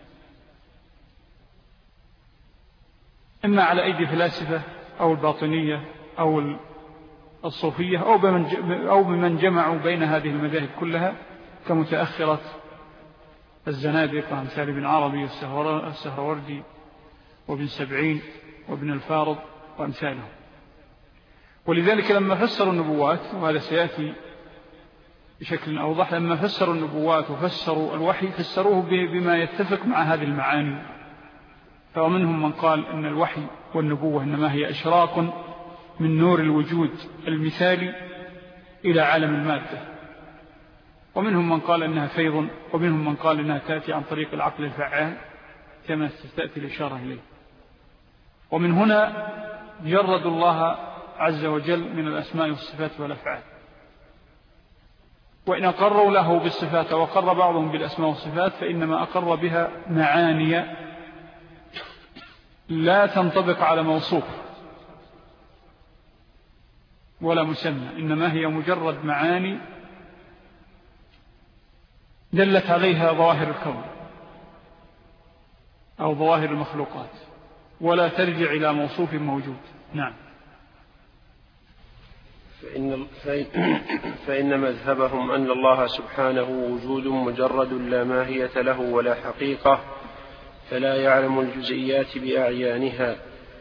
إما على أيدي فلاسفة أو الباطنية أو الصوفية أو بمن جمعوا بين هذه المذاهب كلها كمتأخرة الزنادقة أمثال ابن عربي والسهروردي وابن سبعين وابن الفارض وأمثالهم. ولذلك لما فسروا النبوات، وهذا سيأتي بشكل أوضح، لما فسروا النبوات وفسروا الوحي فسروه بما يتفق مع هذه المعاني. فمنهم من قال أن الوحي والنبوة إنما هي إشراق من نور الوجود المثالي إلى عالم المادة، ومنهم من قال أنها فيض، ومنهم من قال أنها تأتي عن طريق العقل الفعال كما تأتي الإشارة إليه. ومن هنا جرد الله عز وجل من الأسماء والصفات والأفعال، وإن أقروا له بالصفات وقر بعضهم بالأسماء والصفات فإنما أقر بها معاني لا تنطبق على موصوف ولا مسمى، إنما هي مجرد معاني دلت عليها ظواهر الكون أو ظواهر المخلوقات، ولا ترجع إلى موصوف موجود. نعم. فإن مذهبهم أن الله سبحانه وجود مجرد لا ماهية له ولا حقيقة، فلا يعلم الجزئيات بأعيانها،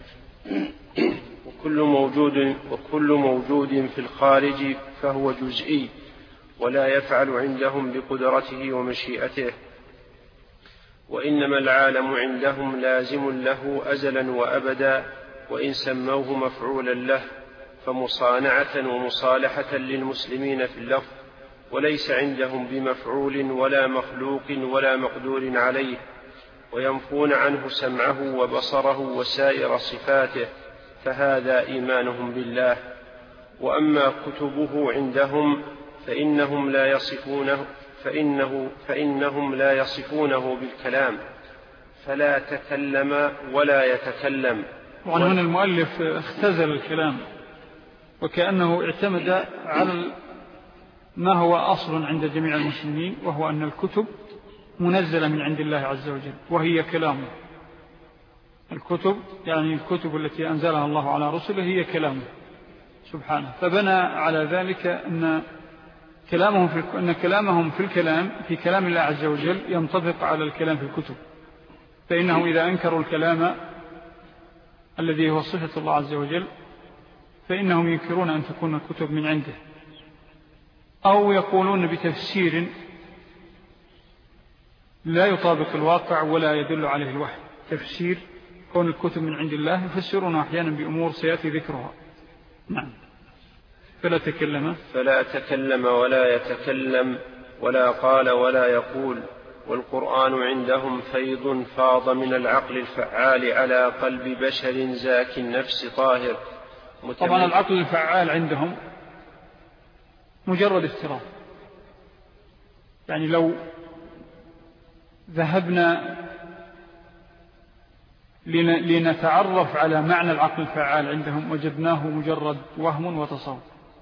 وكل موجود في الخارج فهو جزئي ولا يفعل عندهم بقدرته ومشيئته، وإنما العالم عندهم لازم له أزلا وأبدا، وإن سموه مفعولا له فمصانعة ومصالحة للمسلمين في اللفظ، وليس عندهم بمفعول ولا مخلوق ولا مقدور عليه، وينفون عنه سمعه وبصره وسائر صفاته، فهذا إيمانهم بالله. وأما كتبه عندهم فإنهم لا يصفونه بالكلام، فلا تكلم ولا يتكلم. وهنا المؤلف اختزل الكلام وكأنه اعتمد على ما هو أصل عند جميع المسلمين، وهو أن الكتب منزلة من عند الله عز وجل وهي كلامه. الكتب يعني الكتب التي أنزلها الله على رسله هي كلامه سبحانه، فبنى على ذلك أن كلامهم في الكلام في كلام الله عز وجل ينطبق على الكلام في الكتب. فإنهم إذا أنكروا الكلام الذي هو صفة الله عز وجل فإنهم ينكرون أن تكون الكتب من عنده، أو يقولون بتفسير لا يطابق الواقع ولا يدل عليه الوحي. تفسير كون الكتب من عند الله يفسرون أحيانا بأمور سيأتي ذكرها. نعم. فلا تكلم ولا يتكلم ولا قال ولا يقول. والقرآن عندهم فيض فاض من العقل الفعال على قلب بشر زاك النفس طاهر. طبعا العقل الفعال عندهم مجرد افتراض، يعني لو ذهبنا لنتعرف على معنى العقل الفعال عندهم وجدناه مجرد وهم وتصور،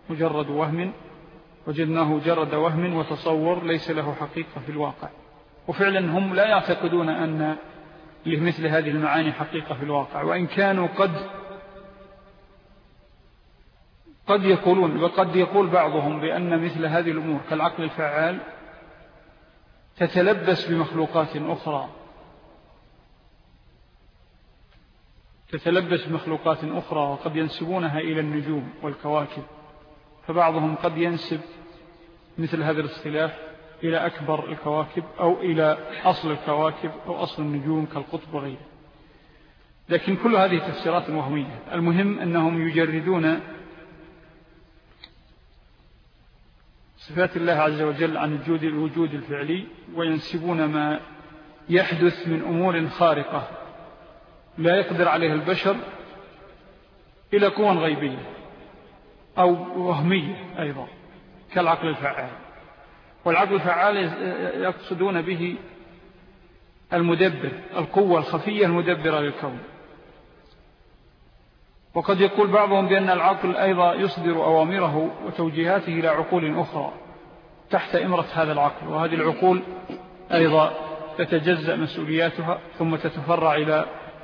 وجدناه مجرد وهم وتصور ليس له حقيقة في الواقع. وفعلا هم لا يعتقدون أن لمثل هذه المعاني حقيقة في الواقع، وإن كانوا قد يقولون، وقد يقول بعضهم بأن مثل هذه الأمور كالعقل الفعال تتلبس بمخلوقات أخرى وقد ينسبونها إلى النجوم والكواكب، فبعضهم قد ينسب مثل هذا الاصطلاح إلى أكبر الكواكب أو إلى أصل الكواكب أو أصل النجوم كالقطب وغيره، لكن كل هذه تفسيرات وهمية. المهم أنهم يجردون صفات الله عز وجل عن الوجود الفعلي، وينسبون ما يحدث من أمور خارقة لا يقدر عليها البشر إلى قوى غيبية أو وهمية أيضا كالعقل الفعال. والعقل الفعال يقصدون به المدبر، القوة الخفية المدبرة للكون. وقد يقول بعضهم بأن العقل أيضا يصدر أوامره وتوجيهاته إلى عقول أخرى تحت إمرة هذا العقل، وهذه العقول أيضا تتجزأ مسؤولياتها ثم تتفرع إلى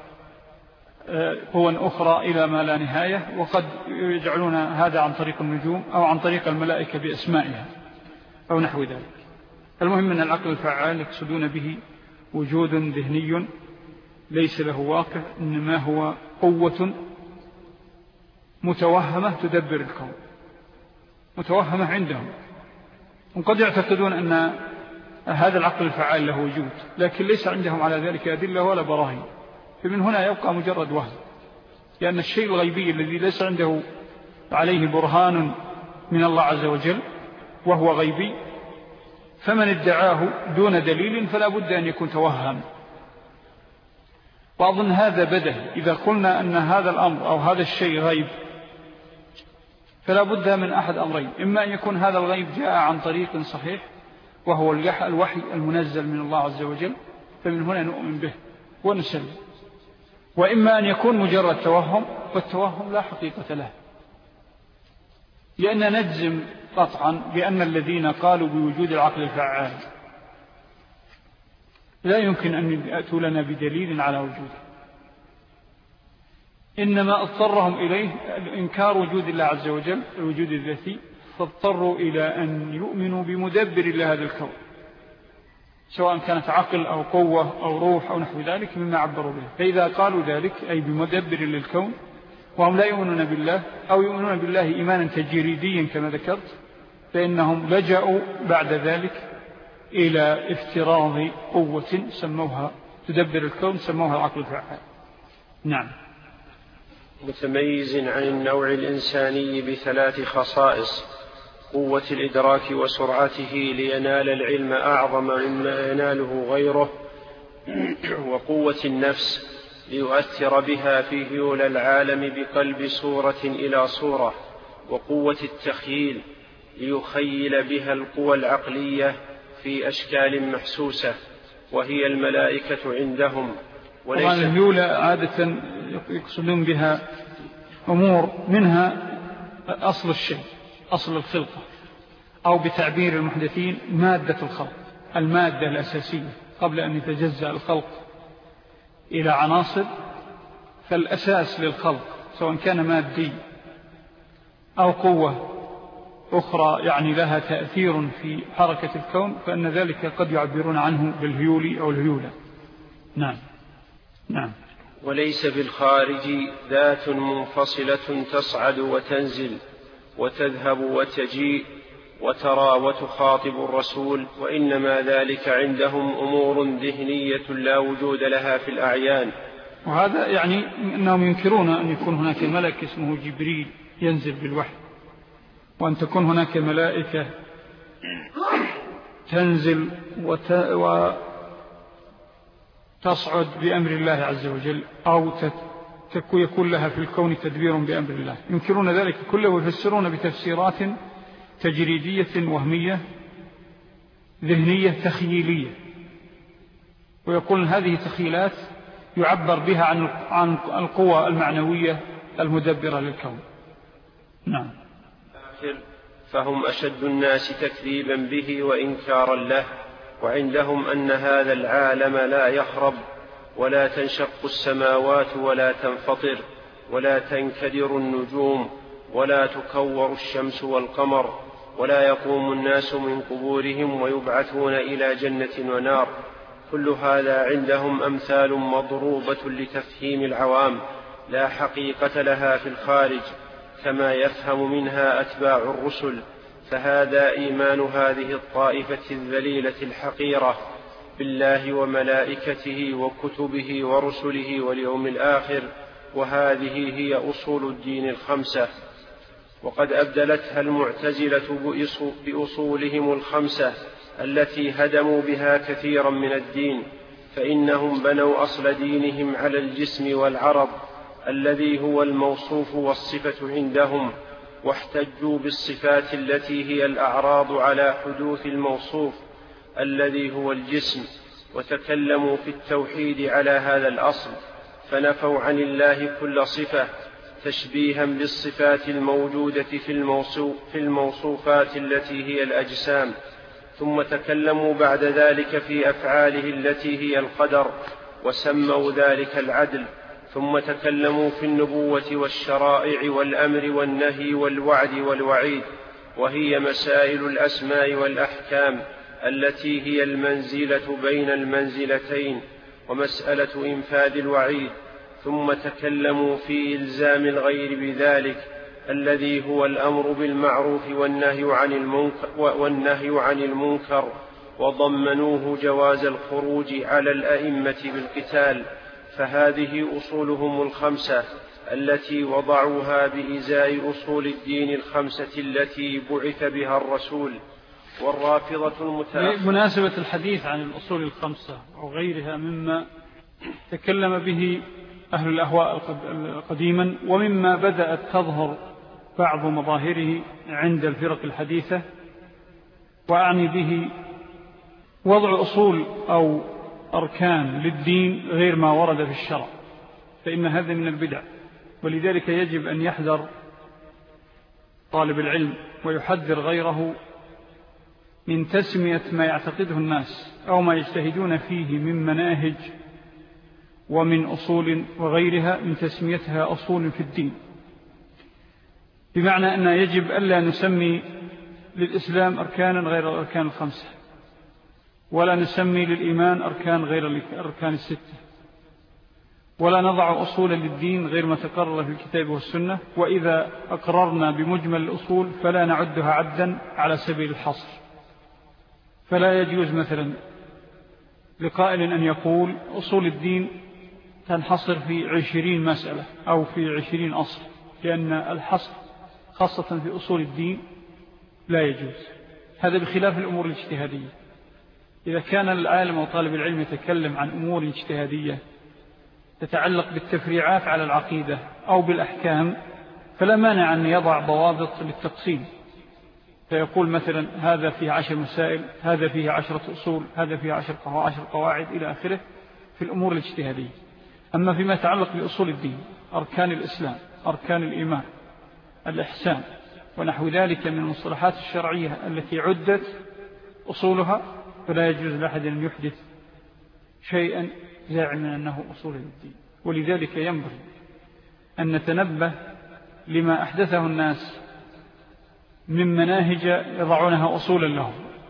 قوى أخرى إلى ما لا نهاية، وقد يجعلون هذا عن طريق النجوم أو عن طريق الملائكة بأسمائها أو نحو ذلك. المهم أن العقل الفعال يقصدون به وجود ذهني ليس له واقع، إنما هو قوة متوهمة تدبر الكون، متوهمة عندهم. وقد يعتقدون أن هذا العقل الفعال له وجود، لكن ليس عندهم على ذلك أدلة ولا براهين، فمن هنا يبقى مجرد وهم، لأن الشيء الغيبي الذي ليس عنده عليه برهان من الله عز وجل وهو غيبي، فمن ادعاه دون دليل فلا بد أن يكون توهم. وأظن هذا بدهي، إذا قلنا أن هذا الأمر أو هذا الشيء غيب فلا بد من أحد أمرين: إما أن يكون هذا الغيب جاء عن طريق صحيح وهو الوحي المنزل من الله عز وجل، فمن هنا نؤمن به ونسلم، وإما أن يكون مجرد توهم، والتوهم لا حقيقة له، لأن نجزم قطعا بأن الذين قالوا بوجود العقل الفعال لا يمكن أن يأتوا لنا بدليل على وجوده، إنما اضطرهم إليه إنكار وجود الله عز وجل الوجود الذاتي، فاضطروا إلى أن يؤمنوا بمدبر الله هذا الكون، سواء كانت عقل أو قوة أو روح أو نحو ذلك مما عبروا به. فإذا قالوا ذلك أي بمدبر للكون وهم لا يؤمنون بالله أو يؤمنون بالله إيمانا تجريديا كما ذكرت، فإنهم لجأوا بعد ذلك إلى افتراض قوة سموها تدبر الكون، سموها العقل الفعال. نعم. متميز عن النوع الإنساني بثلاث خصائص: قوة الإدراك وسرعته لينال العلم أعظم مما يناله غيره، وقوة النفس ليؤثر بها في هيول العالم بقلب صورة إلى صورة، وقوة التخييل ليخيل بها القوى العقلية في أشكال محسوسة، وهي الملائكة عندهم. طبعا الهيول عادة يقصدون بها أمور منها أصل الشيء، أصل الخلقة، أو بتعبير المحدثين مادة الخلق، المادة الأساسية قبل أن يتجزأ الخلق إلى عناصر. فالأساس للخلق سواء كان مادي أو قوة أخرى يعني لها تأثير في حركة الكون، فإن ذلك قد يعبرون عنه بالهيول أو الهيولة. نعم. نعم. وليس بالخارج ذات منفصلة تصعد وتنزل وتذهب وتجيء وترى وتخاطب الرسول، وإنما ذلك عندهم أمور ذهنية لا وجود لها في الأعيان. وهذا يعني أنهم ينكرون أن يكون هناك ملك اسمه جبريل ينزل بالوحي، وأن تكون هناك ملائكة تنزل وتصعد بأمر الله عز وجل، أو يكون لها في الكون تدبير بأمر الله. ينكرون ذلك كله ويفسرون بتفسيرات تجريدية وهمية ذهنية تخيلية، ويقول هذه تخيلات يعبر بها عن القوى المعنوية المدبرة للكون. نعم. فهم أشد الناس تكذيبا به وإنكارا له، وعندهم أن هذا العالم لا يخرب ولا تنشق السماوات ولا تنفطر ولا تنكدر النجوم ولا تكور الشمس والقمر، ولا يقوم الناس من قبورهم ويبعثون إلى جنة ونار. كل هذا عندهم أمثال مضروبة لتفهيم العوام لا حقيقة لها في الخارج، كما يفهم منها أتباع الرسل. فهذا إيمان هذه الطائفة الذليلة الحقيرة بالله وملائكته وكتبه ورسله واليوم الآخر، وهذه هي أصول الدين الخمسة. وقد أبدلتها المعتزلة بأصولهم الخمسة التي هدموا بها كثيرا من الدين، فإنهم بنوا أصل دينهم على الجسم والعرض الذي هو الموصوف والصفة عندهم، واحتجوا بالصفات التي هي الأعراض على حدوث الموصوف الذي هو الجسم، وتكلموا في التوحيد على هذا الأصل، فنفوا عن الله كل صفة تشبيها بالصفات الموجودة في الموصوفات التي هي الأجسام. ثم تكلموا بعد ذلك في أفعاله التي هي القدر، وسموا ذلك العدل. ثم تكلموا في النبوة والشرائع والأمر والنهي والوعد والوعيد، وهي مسائل الأسماء والأحكام التي هي المنزلة بين المنزلتين، ومسألة إنفاذ الوعيد. ثم تكلموا في إلزام الغير بذلك الذي هو الأمر بالمعروف والنهي عن المنكر، وضمنوه جواز الخروج على الأئمة بالقتال. فهذه أصولهم الخمسة التي وضعوها بإزاء أصول الدين الخمسة التي بعث بها الرسول. والرافضة بمناسبة الحديث عن الأصول الخمسة وغيرها مما تكلم به أهل الأهواء قديما، ومما بدأت تظهر بعض مظاهره عند الفرق الحديثة، وأعني به وضع أصول أو أركان للدين غير ما ورد في الشرع، فإن هذا من البدع. ولذلك يجب أن يحذر طالب العلم ويحذر غيره من تسمية ما يعتقده الناس أو ما يجتهدون فيه من مناهج ومن أصول وغيرها، من تسميتها أصول في الدين، بمعنى أن يجب ألا نسمي للإسلام أركانا غير الأركان الخمسة، ولا نسمي للإيمان أركان غير الأركان الستة، ولا نضع أصولا للدين غير ما تقرر في الكتاب والسنة. وإذا أقررنا بمجمل الأصول فلا نعدها عدا على سبيل الحصر. فلا يجوز مثلا لقائل أن يقول أصول الدين تنحصر في 20 مسألة أو في 20 أصل، لأن الحصر خاصة في أصول الدين لا يجوز. هذا بخلاف الأمور الاجتهادية. إذا كان العالم وطالب العلم يتكلم عن أمور اجتهادية تتعلق بالتفريعات على العقيدة أو بالأحكام، فلا مانع أن يضع ضوابط للتقسيم، فيقول مثلا هذا فيه 10 مسائل، هذا فيه 10 أصول، هذا فيه 10 قواعد إلى آخره في الأمور الاجتهادية. أما فيما يتعلق بأصول الدين، أركان الإسلام، أركان الإيمان، الإحسان ونحو ذلك من المصطلحات الشرعية التي عدت أصولها، فلا يجوز لأحد أن يحدث شيئا زاعما أنه أصول الدين. ولذلك ينبغي أن نتنبه لما أحدثه الناس من مناهج يضعونها أصولا لهم.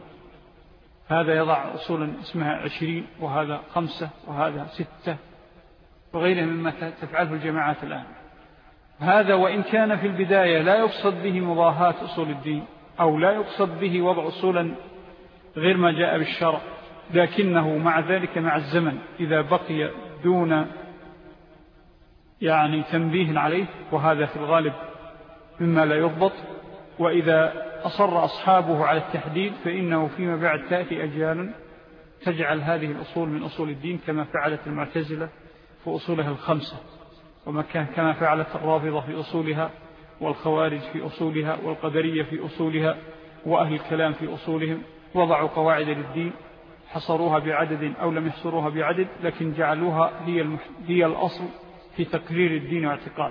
هذا يضع أصولا اسمها 20، وهذا 5، وهذا 6، وغيرها مما تفعله الجماعات الآن. هذا وإن كان في البداية لا يقصد به مضاهاة أصول الدين، أو لا يقصد به وضع أصولا غير ما جاء بالشرع، لكنه مع ذلك مع الزمن إذا بقي دون تنبيه عليه، وهذا في الغالب مما لا يضبط، وإذا أصر أصحابه على التحديد فإنه فيما بعد تأتي أجيال تجعل هذه الأصول من أصول الدين، كما فعلت المعتزلة في أصولها الخمسة، كما فعلت الرافضة في أصولها، والخوارج في أصولها، والقدرية في أصولها، وأهل الكلام في أصولهم. وضعوا قواعد للدين حصروها بعدد أو لم يحصروها بعدد، لكن جعلوها هي الأصل في تقرير الدين واعتقاده.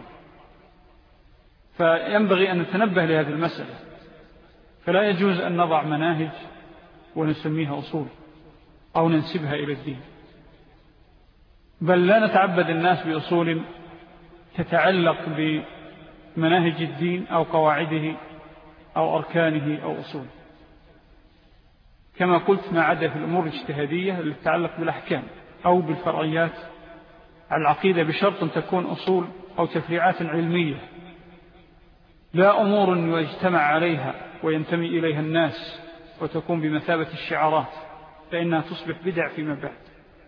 فينبغي أن نتنبه لهذه المسألة، فلا يجوز أن نضع مناهج ونسميها أصول أو ننسبها إلى الدين، بل لا نتعبد الناس بأصول تتعلق بمناهج الدين أو قواعده أو أركانه أو أصوله. كما قلت ما عدا في الأمور الاجتهادية اللي تتعلق بالأحكام أو بالفرعيات على العقيدة، بشرط أن تكون أصول أو تفريعات علمية، لا أمور يجتمع عليها وينتمي إليها الناس وتكون بمثابة الشعارات، فإنها تصبح بدع فيما بعد.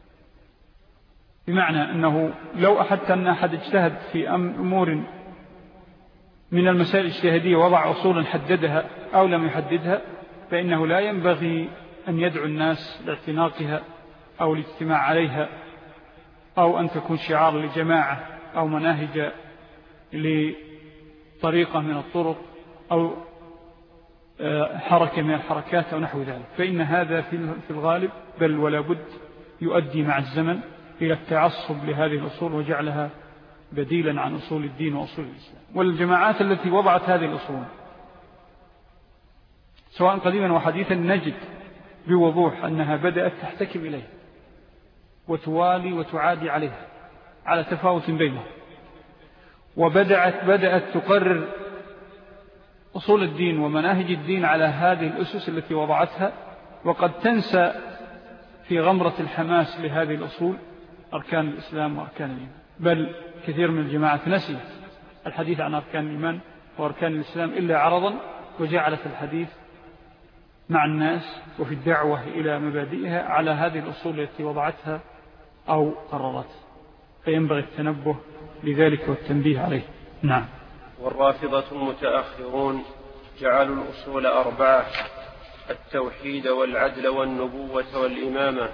بمعنى أنه لو حتى أن أحد اجتهد في أمور من المسائل الاجتهادية وضع أصولا حددها أو لم يحددها، فإنه لا ينبغي أن يدعو الناس لاعتناقها أو الاجتماع عليها، أو أن تكون شعار لجماعة أو مناهج لطريقة من الطرق أو حركة من الحركات أو نحو ذلك. فإن هذا في الغالب بل ولا بد يؤدي مع الزمن إلى التعصب لهذه الأصول وجعلها بديلا عن أصول الدين وأصول الإسلام. والجماعات التي وضعت هذه الأصول سواء قديما وحديثا نجد بوضوح أنها بدأت تحتكم إليه وتوالي وتعادي عليها على تفاوت بينهم، وبدأت تقرر أصول الدين ومناهج الدين على هذه الأسس التي وضعتها، وقد تنسى في غمرة الحماس لهذه الأصول أركان الإسلام وأركان الإيمان. بل كثير من الجماعات نسيت الحديث عن أركان الإيمان وأركان الإسلام إلا عرضا، وجعلت الحديث مع الناس وفي الدعوة إلى مبادئها على هذه الأصول التي وضعتها أو قررتها، فينبغي التنبه لذلك والتنبيه عليه. نعم. والرافضة المتأخرون جعلوا الأصول 4: التوحيد والعدل والنبوة والإمامة.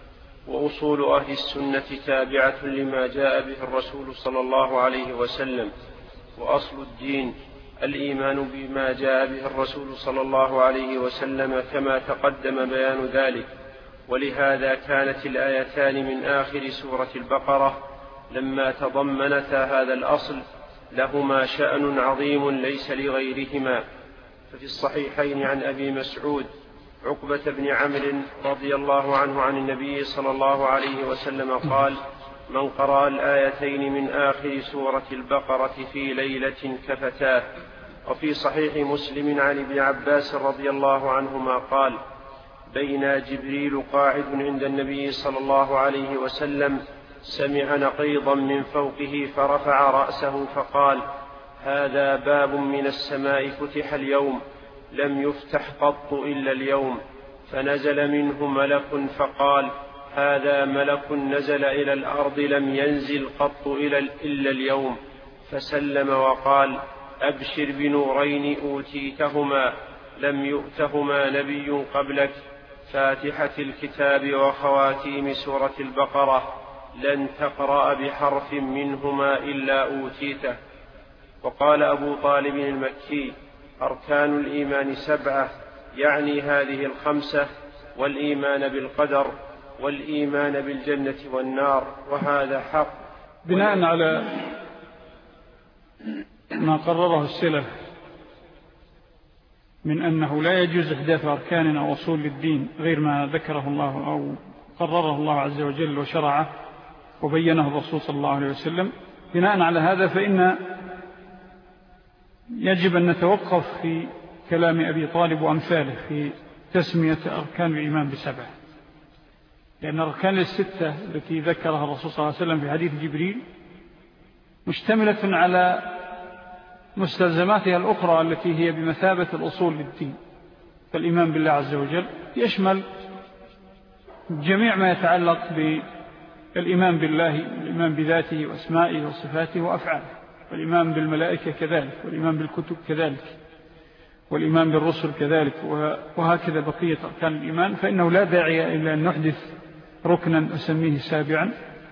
وأصول أهل السنة تابعة لما جاء به الرسول صلى الله عليه وسلم. وأصل الدين الإيمان بما جاء به الرسول صلى الله عليه وسلم كما تقدم بيان ذلك. ولهذا كانت الآيتان من آخر سورة البقرة لما تضمنتا هذا الأصل لهما شأن عظيم ليس لغيرهما. ففي الصحيحين عن أبي مسعود عقبة بن عمرو رضي الله عنه عن النبي صلى الله عليه وسلم قال: من قرأ الآيتين من آخر سورة البقرة في ليلة كفتاه. وفي صحيح مسلم عن ابن عباس رضي الله عنهما قال: بين جبريل قاعد عند النبي صلى الله عليه وسلم سمع نقيضا من فوقه فرفع رأسه فقال: هذا باب من السماء فتح اليوم لم يفتح قط إلا اليوم. فنزل منه ملك فقال: هذا ملك نزل إلى الأرض لم ينزل قط إلا اليوم. فسلم وقال: أبشر بنورين أوتيتهما لم يؤتهما نبي قبلك، فاتحة الكتاب وخواتيم سورة البقرة، لن تقرأ بحرف منهما إلا أوتيته. وقال أبو طالب المكي: أركان الإيمان 7، يعني هذه 5: والإيمان بالقدر، والإيمان بالجنة والنار، وهذا حق. بناء على ما قرره السلف من أنه لا يجوز إحداث أركان أو أصول للدين غير ما ذكره الله أو قرره الله عز وجل وشرعه وبينه الرسول صلى الله عليه وسلم، بناء على هذا فإن يجب أن نتوقف في كلام أبي طالب وأمثاله في تسمية أركان الإيمان ب7، لأن الأركان 6 التي ذكرها الرسول صلى الله عليه وسلم في حديث جبريل مشتملة على مستلزماتها الأخرى التي هي بمثابة الأصول للدين. فالإيمان بالله عز وجل يشمل جميع ما يتعلق بالإيمان بالله، الإيمان بذاته وأسمائه وصفاته وأفعاله، والإيمان بالملائكة كذلك، والإيمان بالكتب كذلك، والإيمان بالرسل كذلك، وهكذا بقية أركان الإيمان. فإنه لا داعي إلا أن نحدث ركنا أسميه 7.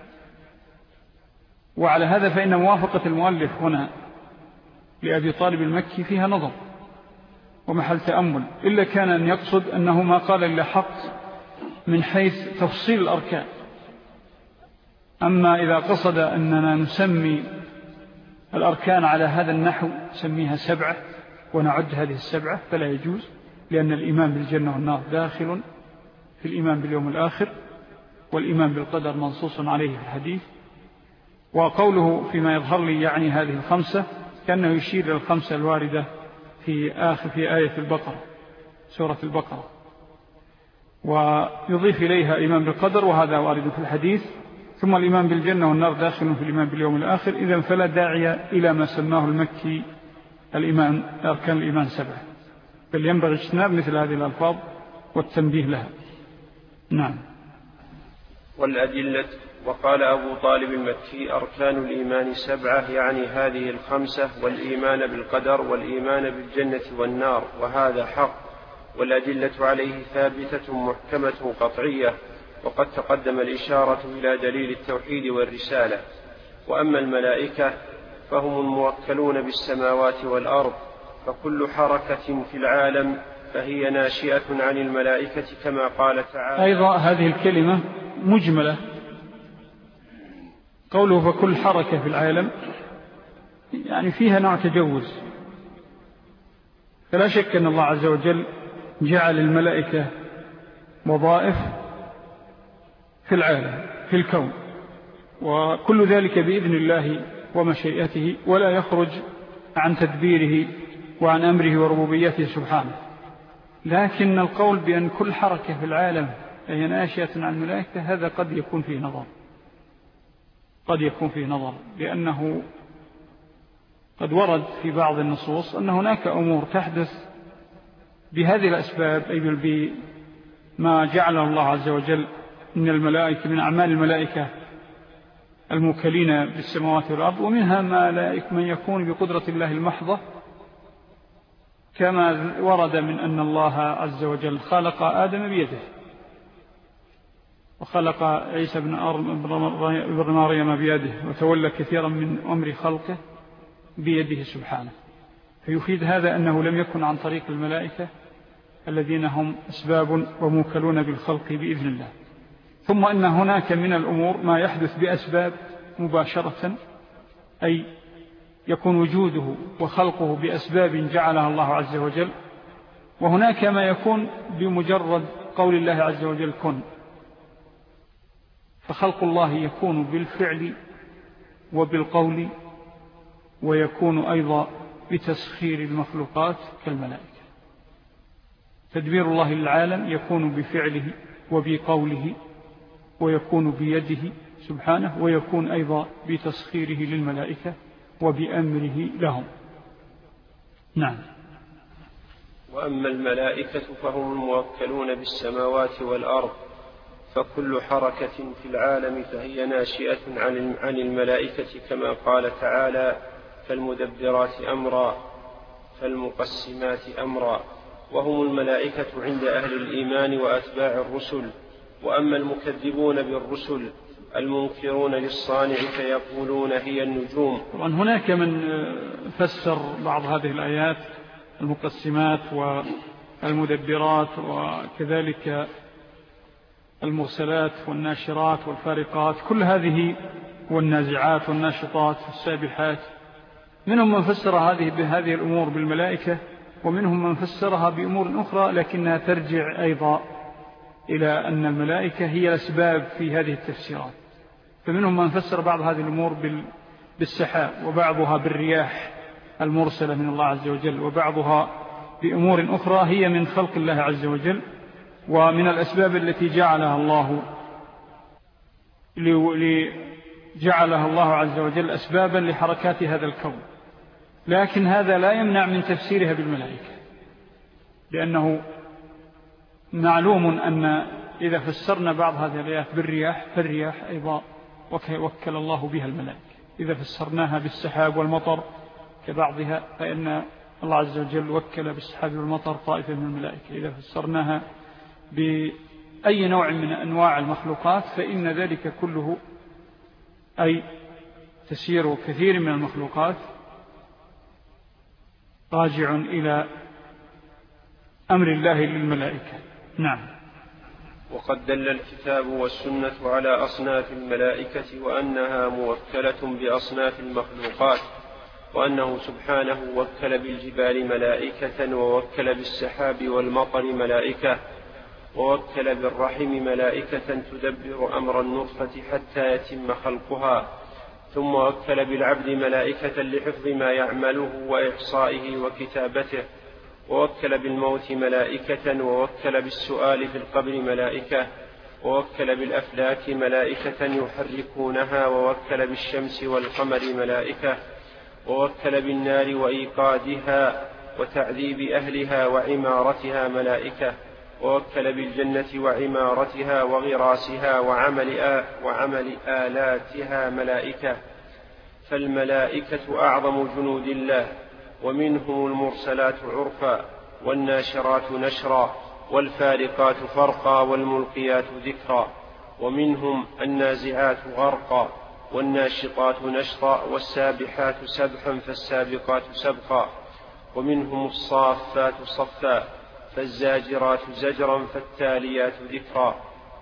وعلى هذا فإن موافقة المؤلف هنا لأبي طالب المكي فيها نظر ومحل تأمل، إلا كان أن يقصد أنه ما قال إلا حق من حيث تفصيل الأركان. أما إذا قصد أننا نسمي الأركان على هذا النحو نسميها 7 ونعد هذه 7 فلا يجوز، لأن الإيمان بالجنة والنار داخل في الإيمان باليوم الآخر، والإيمان بالقدر منصوص عليه في الحديث. وقوله فيما يظهر لي يعني هذه 5 كأنه يشير إلى 5 الواردة في آية البقرة، سورة البقرة، ويضيف إليها إيمان بالقدر، وهذا وارد في الحديث. ثم الإيمان بالجنة والنار داخل في الإيمان باليوم الآخر. إذن فلا داعي إلى ما سماه المكي الإيمان أركان الإيمان 7، بل ينبغي اجتناب مثل هذه الألفاظ والتنبيه لها. نعم. والأدلة. وقال أبو طالب المكي: أركان الإيمان 7، يعني هذه 5، والإيمان بالقدر والإيمان بالجنة والنار، وهذا حق، والأدلة عليه ثابتة محكمة قطعية، وقد تقدم الإشارة إلى دليل التوحيد والرسالة. وأما الملائكة فهم الموكلون بالسماوات والأرض، فكل حركة في العالم فهي ناشئة عن الملائكة كما قال تعالى. أيضا هذه الكلمة مجملة، قوله فكل حركة في العالم يعني فيها نوع تجوز. فلا شك أن الله عز وجل جعل الملائكة وظائف في العالم في الكون، وكل ذلك بإذن الله ومشيئته، ولا يخرج عن تدبيره وعن أمره وربوبيته سبحانه. لكن القول بأن كل حركة في العالم هي ناشئة عن الملائكة هذا قد يكون فيه نظر، لأنه قد ورد في بعض النصوص أن هناك أمور تحدث بهذه الأسباب، أي بما جعله الله عز وجل من الملائكة، من أعمال الملائكة الموكلين بالسماوات والأرض، ومنها من يكون بقدرة الله المحضة، كما ورد من أن الله عز وجل خلق آدم بيده، وخلق عيسى بن مريم بيده، وتولى كثيرا من أمر خلقه بيده سبحانه. فيفيد هذا أنه لم يكن عن طريق الملائكة الذين هم أسباب وموكلون بالخلق بإذن الله. ثم أن هناك من الأمور ما يحدث بأسباب مباشرة، أي يكون وجوده وخلقه بأسباب جعلها الله عز وجل، وهناك ما يكون بمجرد قول الله عز وجل كن. فخلق الله يكون بالفعل وبالقول، ويكون أيضا بتسخير المخلوقات كالملائكة. تدبير الله للعالم يكون بفعله وبقوله، ويكون بيده سبحانه، ويكون أيضا بتسخيره للملائكة وبأمره لهم. نعم. وأما الملائكة فهم الموكلون بالسماوات والأرض، فكل حركة في العالم فهي ناشئة عن الملائكة كما قال تعالى: فالمدبرات أمرا فالمقسمات أمرا. وهم الملائكة عند أهل الإيمان وأتباع الرسل. وأما المكذبون بالرسل المنكرون للصانع فيقولون هي النجوم. طبعا هناك من فسر بعض هذه الآيات المقسمات والمدبرات، وكذلك المرسلات والناشرات والفارقات، كل هذه والنازعات والناشطات والسابحات. منهم من فسر بهذه الأمور بالملائكة، ومنهم من فسرها بأمور أخرى لكنها ترجع أيضا إلى أن الملائكة هي الأسباب في هذه التفسيرات. فمنهم من فسر بعض هذه الأمور بالسحاب، وبعضها بالرياح المرسلة من الله عز وجل، وبعضها بأمور أخرى هي من خلق الله عز وجل، ومن الأسباب التي جعلها الله عز وجل أسبابا لحركات هذا الكون. لكن هذا لا يمنع من تفسيرها بالملائكة، لأنه معلوم أن إذا فسرنا بعض هذه الآيات بالرياح فالرياح أيضا وكل الله بها الملائكة. إذا فسرناها بالسحاب والمطر كبعضها فإن الله عز وجل وكل بالسحاب والمطر طائفة من الملائكة. إذا فسرناها بأي نوع من أنواع المخلوقات فإن ذلك كله، أي تسير كثير من المخلوقات، راجع إلى أمر الله للملائكة. نعم. وقد دل الكتاب والسنة على أصناف الملائكة، وأنها موكلة بأصناف المخلوقات، وأنه سبحانه وكل بالجبال ملائكة، ووكل بالسحاب والمطر ملائكة، ووكل بالرحم ملائكة تدبر أمر النطفة حتى يتم خلقها، ثم وكل بالعبد ملائكة لحفظ ما يعمله وإحصائه وكتابته، ووكل بالموت ملائكة، ووكل بالسؤال في القبر ملائكة، ووكل بالأفلاك ملائكة يحركونها، ووكل بالشمس والقمر ملائكة، ووكل بالنار وإيقادها وتعذيب أهلها وعمارتها ملائكة، ووكل بالجنة وعمارتها وغراسها وعمل آلاتها ملائكة. فالملائكة أعظم جنود الله، ومنهم المرسلات عرفا، والناشرات نشرا، والفارقات فرقا، والملقيات ذكرا، ومنهم النازعات غرقا، والناشطات نشطا، والسابحات سبحا، فالسابقات سبقا، ومنهم الصافات صفا، فالزاجرات زجرا، فالتاليات ذكرا.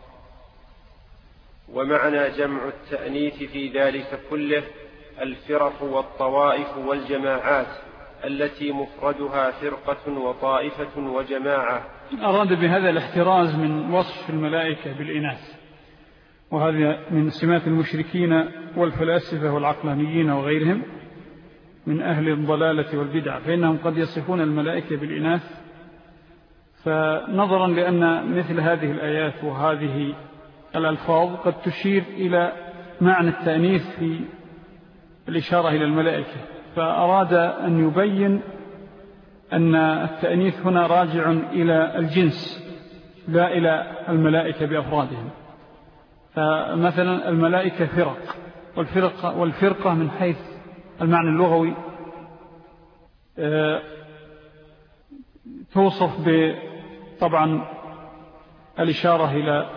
ومعنى جمع التأنيث في ذلك كله الفرق والطوائف والجماعات التي مفردها فرقة وطائفة وجماعة. أراد بهذا الاحتراز من وصف الملائكة بالإناث، وهذا من سمات المشركين والفلاسفة والعقلانيين وغيرهم من أهل الضلالة والبدع، فإنهم قد يصفون الملائكة بالإناث. فنظرا لأن مثل هذه الآيات وهذه الألفاظ قد تشير إلى معنى التأنيث في الإشارة إلى الملائكة، فأراد أن يبين أن التأنيث هنا راجع إلى الجنس لا إلى الملائكة بأفرادهم. فمثلا الملائكة فرق، والفرقة من حيث المعنى اللغوي توصف طبعا الإشارة إلى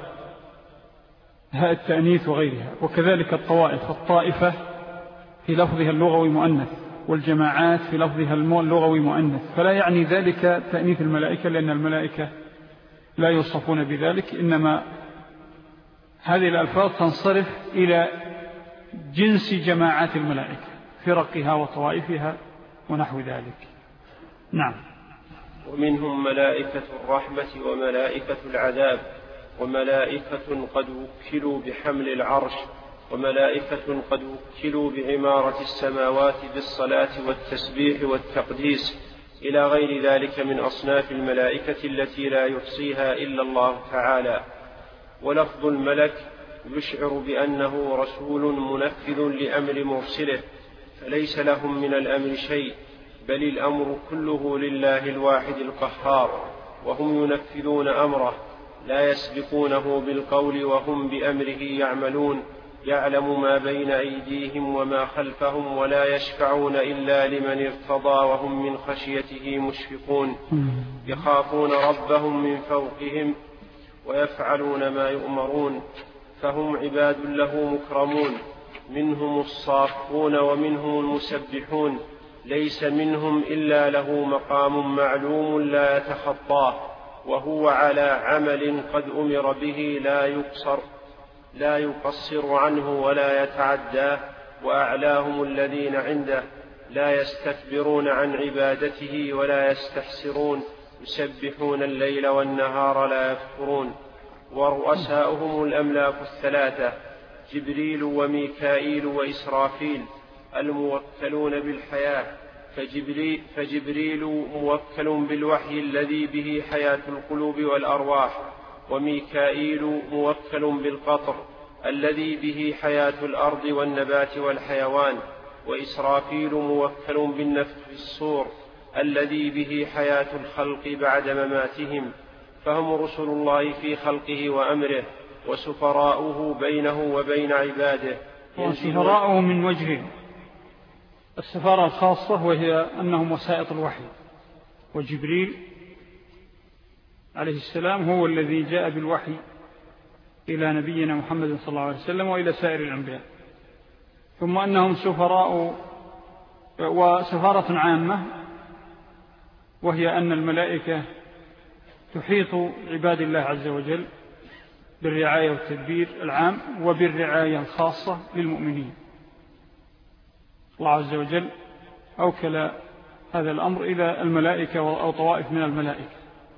هاء التأنيث وغيرها، وكذلك الطوائف، الطائفة في لفظها اللغوي مؤنث، والجماعات في لفظها اللغوي مؤنث، فلا يعني ذلك تأنيث الملائكة، لأن الملائكة لا يوصفون بذلك، إنما هذه الألفاظ تنصرف إلى جنس جماعات الملائكة، فرقها وطوائفها ونحو ذلك. نعم. ومنهم ملائكة الرحمة وملائكة العذاب، وملائكة قد وكلوا بحمل العرش، وملائكة قد وكلوا بعمارة السماوات بالصلاة والتسبيح والتقديس، إلى غير ذلك من أصناف الملائكة التي لا يحصيها إلا الله تعالى. ولفظ الملك يشعر بأنه رسول منفذ لأمر مرسله، فليس لهم من الأمر شيء، بل الأمر كله لله الواحد القهار، وهم ينفذون أمره، لا يسبقونه بالقول وهم بأمره يعملون، يعلم ما بين أيديهم وما خلفهم، ولا يشفعون إلا لمن ارتضى، وهم من خشيته مشفقون، يخافون ربهم من فوقهم ويفعلون ما يؤمرون، فهم عباد له مكرمون، منهم الصافون ومنهم المسبحون، ليس منهم إلا له مقام معلوم لا يتخطاه، وهو على عمل قد أمر به لا يقصر عنه ولا يتعداه، وأعلاهم الذين عنده لا يستكبرون عن عبادته ولا يستحسرون، يسبحون الليل والنهار لا يفترون. ورؤساؤهم الأملاك الثلاثة، جبريل وميكائيل وإسرافيل، الموكلون بالحياة، فجبريل موكل بالوحي الذي به حياة القلوب والأرواح، وميكائيل موكل بالقطر الذي به حياة الأرض والنبات والحيوان، وإسرافيل موكل بالنفخ في الصور الذي به حياة الخلق بعد مماتهم، فهم رسل الله في خلقه وأمره، وسفراؤه بينه وبين عباده. وسفراؤه من وجهين: السفارة الخاصة وهي أنهم وسائط الوحي، وجبريل عليه السلام هو الذي جاء بالوحي إلى نبينا محمد صلى الله عليه وسلم وإلى سائر الأنبياء. ثم أنهم سفراء وسفارة عامة، وهي أن الملائكة تحيط عباد الله عز وجل بالرعاية والتدبير العام وبالرعاية الخاصة للمؤمنين. الله عز وجل أوكل هذا الأمر إلى الملائكة أو طوائف من الملائكة،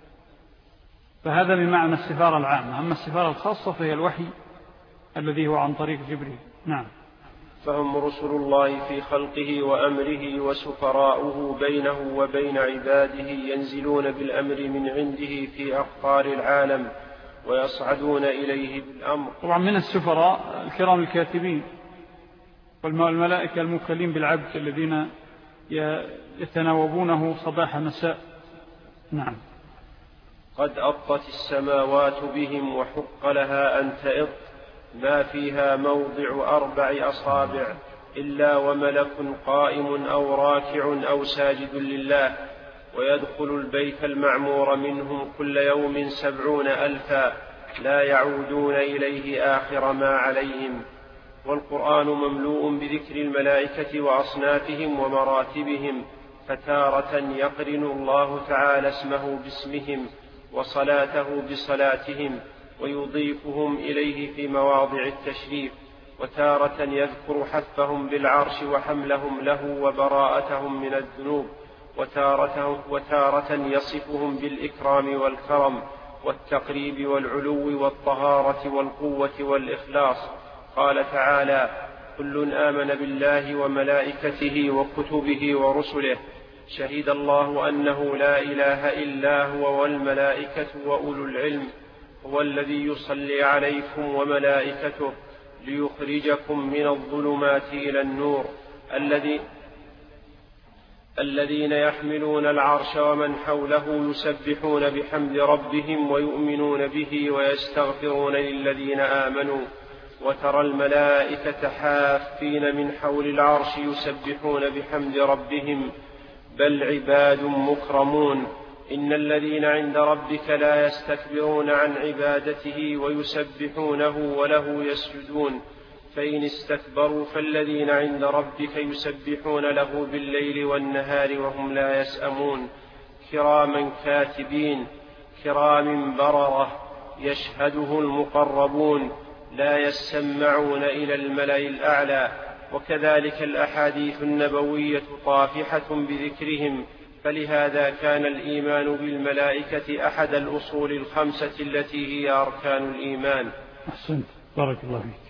فهذا بمعنى السفارة العامة. أما السفارة الخاصة فهي الوحي الذي هو عن طريق جبريل. نعم. فهم رسل الله في خلقه وأمره وسفراؤه بينه وبين عباده، ينزلون بالأمر من عنده في أقطار العالم ويصعدون إليه بالأمر. طبعا من السفراء الكرام الكاتبين والملائكة الموكلين بالعبد الذين يتناوبونه صباح مساء. نعم. قد أطت السماوات بهم وحق لها أن تئط، ما فيها موضع 4 أصابع إلا وملك قائم أو راكع أو ساجد لله، ويدخل البيت المعمور منهم كل يوم 70,000 لا يعودون إليه آخر ما عليهم. والقرآن مملوء بذكر الملائكة وأصنافهم ومراتبهم، فتارة يقرن الله تعالى اسمه باسمهم وصلاته بصلاتهم ويضيفهم إليه في مواضع التشريف، وتارة يذكر حفهم بالعرش وحملهم له وبراءتهم من الذنوب، وتارة يصفهم بالإكرام والكرم والتقريب والعلو والطهارة والقوة والإخلاص. قال تعالى: كل آمن بالله وملائكته وكتبه ورسله، شهد الله أنه لا إله إلا هو والملائكة وأولو العلم، هو الذي يصلي عليكم وملائكته ليخرجكم من الظلمات إلى النور، الذين يحملون العرش ومن حوله يسبحون بحمد ربهم ويؤمنون به ويستغفرون للذين آمنوا. وترى الملائكة حافين من حول العرش يسبحون بحمد ربهم، بل عباد مكرمون. إن الذين عند ربك لا يستكبرون عن عبادته ويسبحونه وله يسجدون، فإن استكبروا فالذين عند ربك يسبحون له بالليل والنهار وهم لا يسأمون، كراما كاتبين كرام بررة يشهده المقربون لا يسمعون إلى الملأ الأعلى. وكذلك الأحاديث النبوية طافحة بذكرهم، فلهذا كان الإيمان بالملائكة أحد الأصول 5 التي هي أركان الإيمان. أحسنت، بارك الله فيك.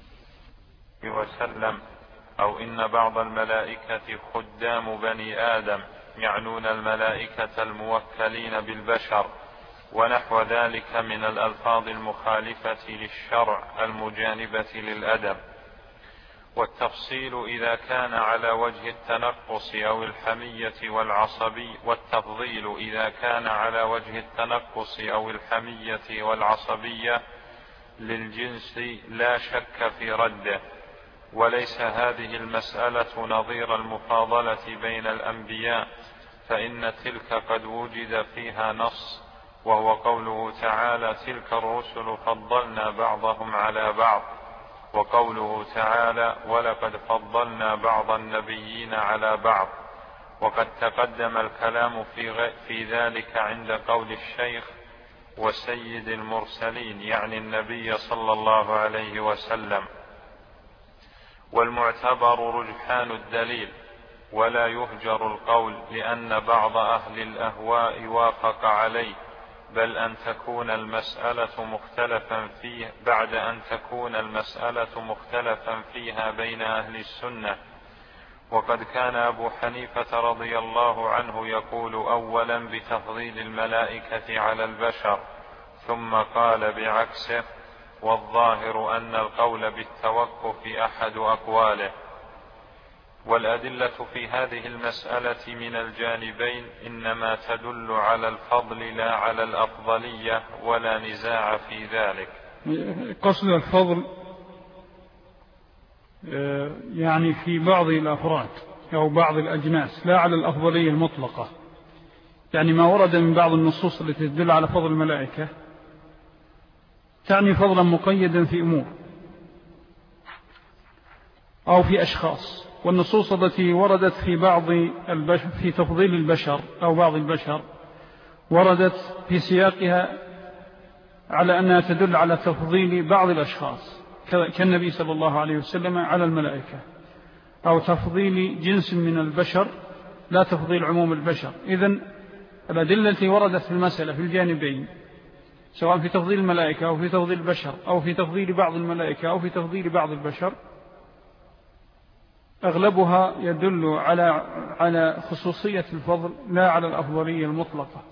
وسلم أو إن بعض الملائكة خدام بني آدم، يعنون الملائكة الموكلين بالبشر، ونحو ذلك من الألفاظ المخالفة للشرع المجانبة للأدب. والتفصيل إذا كان على وجه التنقص أو الحمية والعصبية، والتفضيل إذا كان على وجه التنقص أو الحمية والعصبية للجنس لا شك في رده. وليس هذه المسألة نظير المفاضلة بين الأنبياء، فإن تلك قد وجد فيها نص، وهو قوله تعالى: تلك الرسل فضلنا بعضهم على بعض، وقوله تعالى: ولقد فضلنا بعض النبيين على بعض. وقد تقدم الكلام في ذلك عند قول الشيخ: وسيد المرسلين، يعني النبي صلى الله عليه وسلم. والمعتبر رجحان الدليل، ولا يهجر القول، لأن بعض أهل الأهواء وافق عليه، بل أن تكون المسألة مختلفا فيه بعد أن تكون المسألة مختلفا فيها بين أهل السنة. وقد كان أبو حنيفة رضي الله عنه يقول أولا بتفضيل الملائكة على البشر، ثم قال بعكسه، والظاهر أن القول بالتوقف أحد أقواله. والأدلة في هذه المسألة من الجانبين إنما تدل على الفضل لا على الأفضلية، ولا نزاع في ذلك. قصد الفضل يعني في بعض الأفراد أو بعض الأجناس، لا على الأفضلية المطلقة. يعني ما ورد من بعض النصوص التي تدل على فضل الملائكة تعني فضلا مقيدا في أمور أو في أشخاص. والنصوص التي وردت في بعض البشر في تفضيل البشر أو بعض البشر وردت في سياقها على أنها تدل على تفضيل بعض الأشخاص كالنبي صلى الله عليه وسلم على الملائكة، أو تفضيل جنس من البشر لا تفضيل عموم البشر. إذن الأدلة التي وردت في المسألة في الجانبين، سواء في تفضيل الملائكة أو في تفضيل البشر أو في تفضيل بعض الملائكة أو في تفضيل بعض البشر، أغلبها يدل على خصوصية الفضل لا على الأفضلية المطلقة،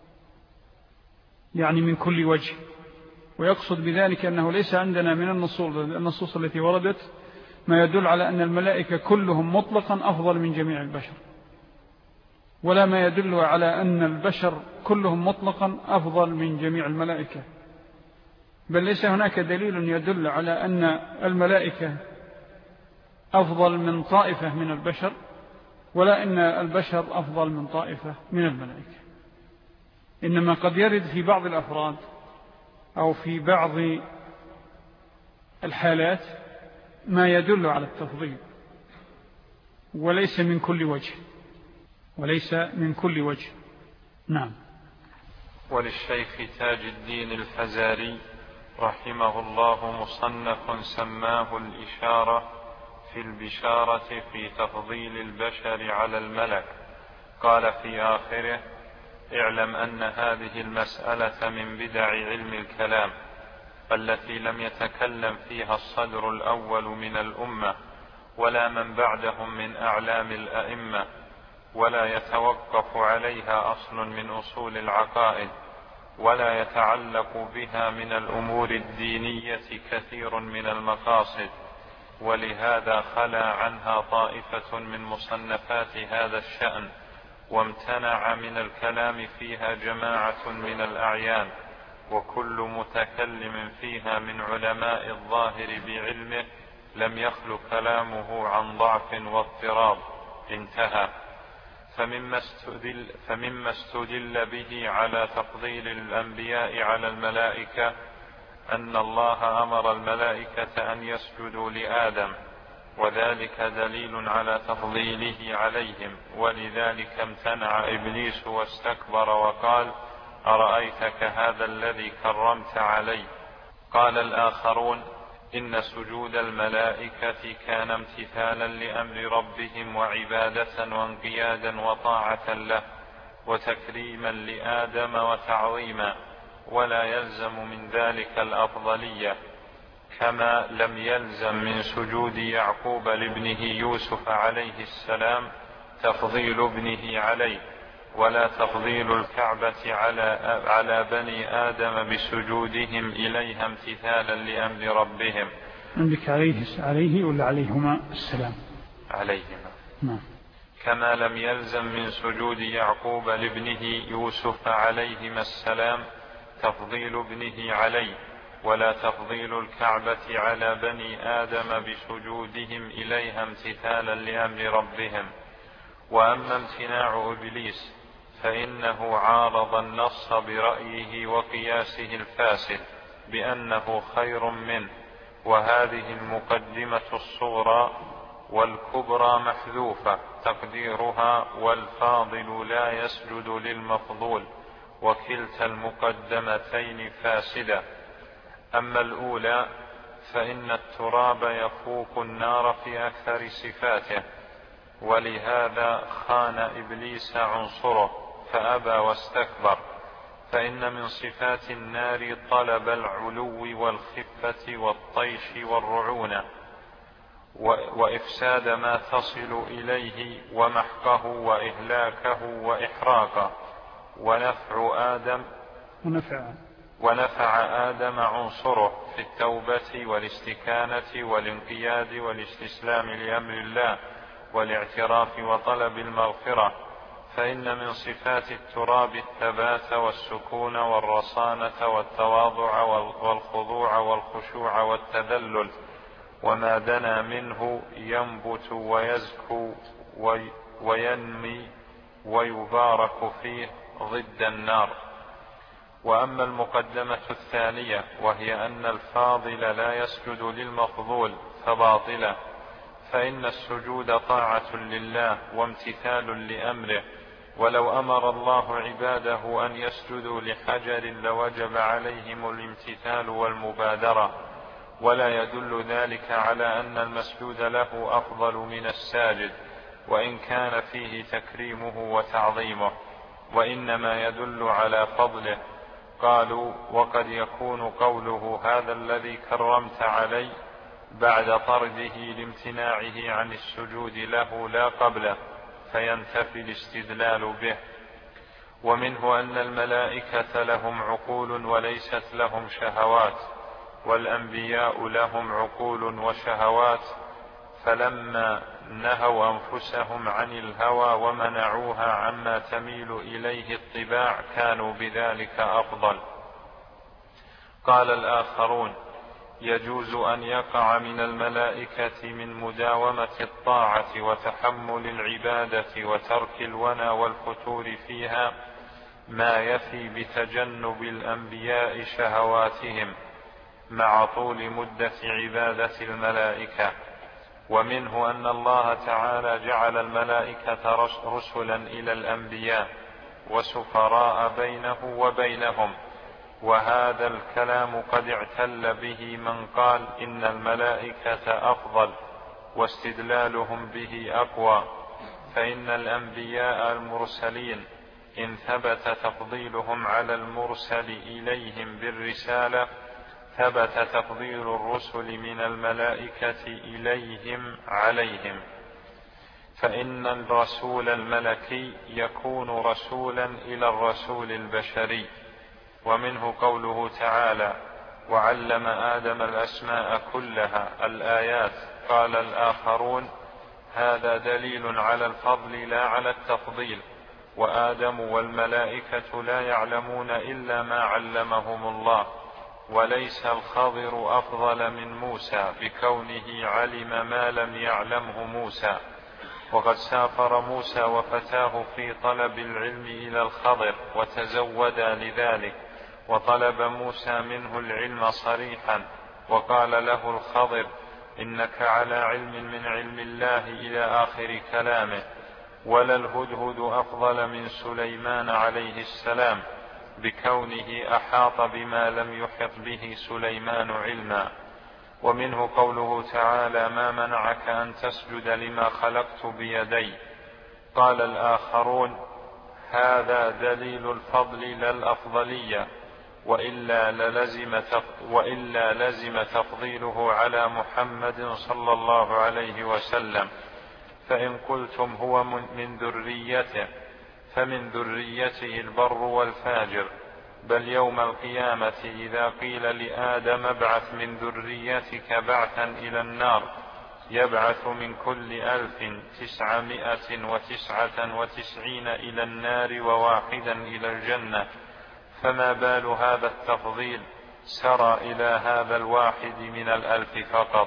يعني من كل وجه. ويقصد بذلك أنه ليس عندنا من النصوص التي وردت ما يدل على أن الملائكة كلهم مطلقا أفضل من جميع البشر، ولا ما يدل على أن البشر كلهم مطلقا أفضل من جميع الملائكة، بل ليس هناك دليل يدل على أن الملائكة أفضل من طائفة من البشر، ولا أن البشر أفضل من طائفة من الملائكة. إنما قد يرد في بعض الأفراد أو في بعض الحالات ما يدل على التفضيل، وليس من كل وجه. نعم. وللشيخ تاج الدين الفزاري رحمه الله مصنف سماه الإشارة في البشارة في تفضيل البشر على الملك. قال في آخره: اعلم أن هذه المسألة من بدع علم الكلام التي لم يتكلم فيها الصدر الأول من الأمة ولا من بعدهم من أعلام الأئمة، ولا يتوقف عليها أصل من أصول العقائد، ولا يتعلق بها من الأمور الدينية كثير من المقاصد، ولهذا خلا عنها طائفة من مصنفات هذا الشأن، وامتنع من الكلام فيها جماعة من الأعيان، وكل متكلم فيها من علماء الظاهر بعلمه لم يخل كلامه عن ضعف واضطراب. انتهى. فمما استدل به على تفضيل الأنبياء على الملائكة أن الله أمر الملائكة أن يسجدوا لآدم، وذلك دليل على تفضيله عليهم، ولذلك امتنع إبليس واستكبر وقال: أرأيتك هذا كرمت كرمت علي. قال الآخرون: إن سجود الملائكة كان امتثالا لأمر ربهم وعبادة وانقيادا وطاعة له وتكريما لآدم وتعظيما، ولا يلزم من ذلك الأفضلية، كما لم يلزم من سجود يعقوب لابنه يوسف عليه السلام تفضيل ابنه عليه، ولا تفضيل الكعبة على بني آدم بسجودهم إليها امتثالا لأمر ربهم. عندك عليه ولا عليهما السلام؟ عليهما. نعم. كما لم يلزم من سجود يعقوب لابنه يوسف عليهما السلام تفضيل ابنه عليه، ولا تفضيل الكعبة على بني آدم بسجودهم إليها امتثالا لأمر ربهم. وأما امتناع إبليس فإنه عارض النص برأيه وقياسه الفاسد بأنه خير منه، وهذه المقدمة الصغرى، والكبرى محذوفة تقديرها: والفاضل لا يسجد للمفضول، وكلتا المقدمتين فاسدة. أما الأولى فإن التراب يفوق النار في أكثر صفاته، ولهذا خان إبليس عنصره فأبى واستكبر، فإن من صفات النار طلب العلو والخفة والطيش والرعونة، وإفساد ما تصل إليه ومحقه وإهلاكه وإحراقه. ونفع آدم عنصره في التوبة والاستكانة والانقياد والاستسلام لأمر الله والاعتراف وطلب المغفرة، فإن من صفات التراب الثبات والسكون والرصانة والتواضع والخضوع والخشوع والتذلل، وما دنا منه ينبت ويزكو وينمي ويبارك فيه ضد النار. وأما المقدمة الثانية وهي أن الفاضل لا يسجد للمفضول فباطلة، فإن السجود طاعة لله وامتثال لأمره، ولو أمر الله عباده أن يسجدوا لحجر لوجب عليهم الامتثال والمبادرة، ولا يدل ذلك على أن المسجود له أفضل من الساجد وإن كان فيه تكريمه وتعظيمه، وإنما يدل على فضله. قالوا: وقد يكون قوله هذا الذي كرمت علي بعد طرده لامتناعه عن السجود له لا قبله، فينتفي الاستدلال به. ومنه أن الملائكة لهم عقول وليست لهم شهوات، والأنبياء لهم عقول وشهوات، فلما نهوا أنفسهم عن الهوى ومنعوها عما تميل إليه الطباع كانوا بذلك أفضل. قال الآخرون: يجوز أن يقع من الملائكة من مداومة الطاعة وتحمل العبادة وترك الونى والفتور فيها ما يفي بتجنب الأنبياء شهواتهم مع طول مدة عبادة الملائكة. ومنه أن الله تعالى جعل الملائكة رسلا إلى الأنبياء وسفراء بينه وبينهم، وهذا الكلام قد اعتل به من قال إن الملائكة أفضل، واستدلالهم به أقوى، فإن الأنبياء المرسلين إن ثبت تفضيلهم على المرسل إليهم بالرسالة ثبت تفضيل الرسل من الملائكة إليهم عليهم، فإن الرسول الملكي يكون رسولا إلى الرسول البشري. ومنه قوله تعالى: وعلم آدم الأسماء كلها، الآيات. قال الآخرون: هذا دليل على الفضل لا على التفضيل، وآدم والملائكة لا يعلمون إلا ما علمهم الله، وليس الخضر أفضل من موسى بكونه علم ما لم يعلمه موسى. وقد سافر موسى وفتاه في طلب العلم إلى الخضر وتزودا لذلك، وطلب موسى منه العلم صريحا، وقال له الخضر: إنك على علم من علم الله إلى آخر كلامه. ولا الهدهد أفضل من سليمان عليه السلام بكونه أحاط بما لم يحط به سليمان علما. ومنه قوله تعالى: ما منعك أن تسجد لما خلقت بيدي. قال الآخرون: هذا دليل الفضل لا الأفضلية، وإلا لزم تفضيله على محمد صلى الله عليه وسلم. فإن قلتم هو من ذريته فمن ذريته البر والفاجر، بل يوم القيامة إذا قيل لآدم ابعث من ذريتك بعثا إلى النار يبعث من كل 1999 إلى النار وواحدا إلى الجنة، فما بال هذا التفضيل سرى إلى هذا الواحد من 1000 فقط.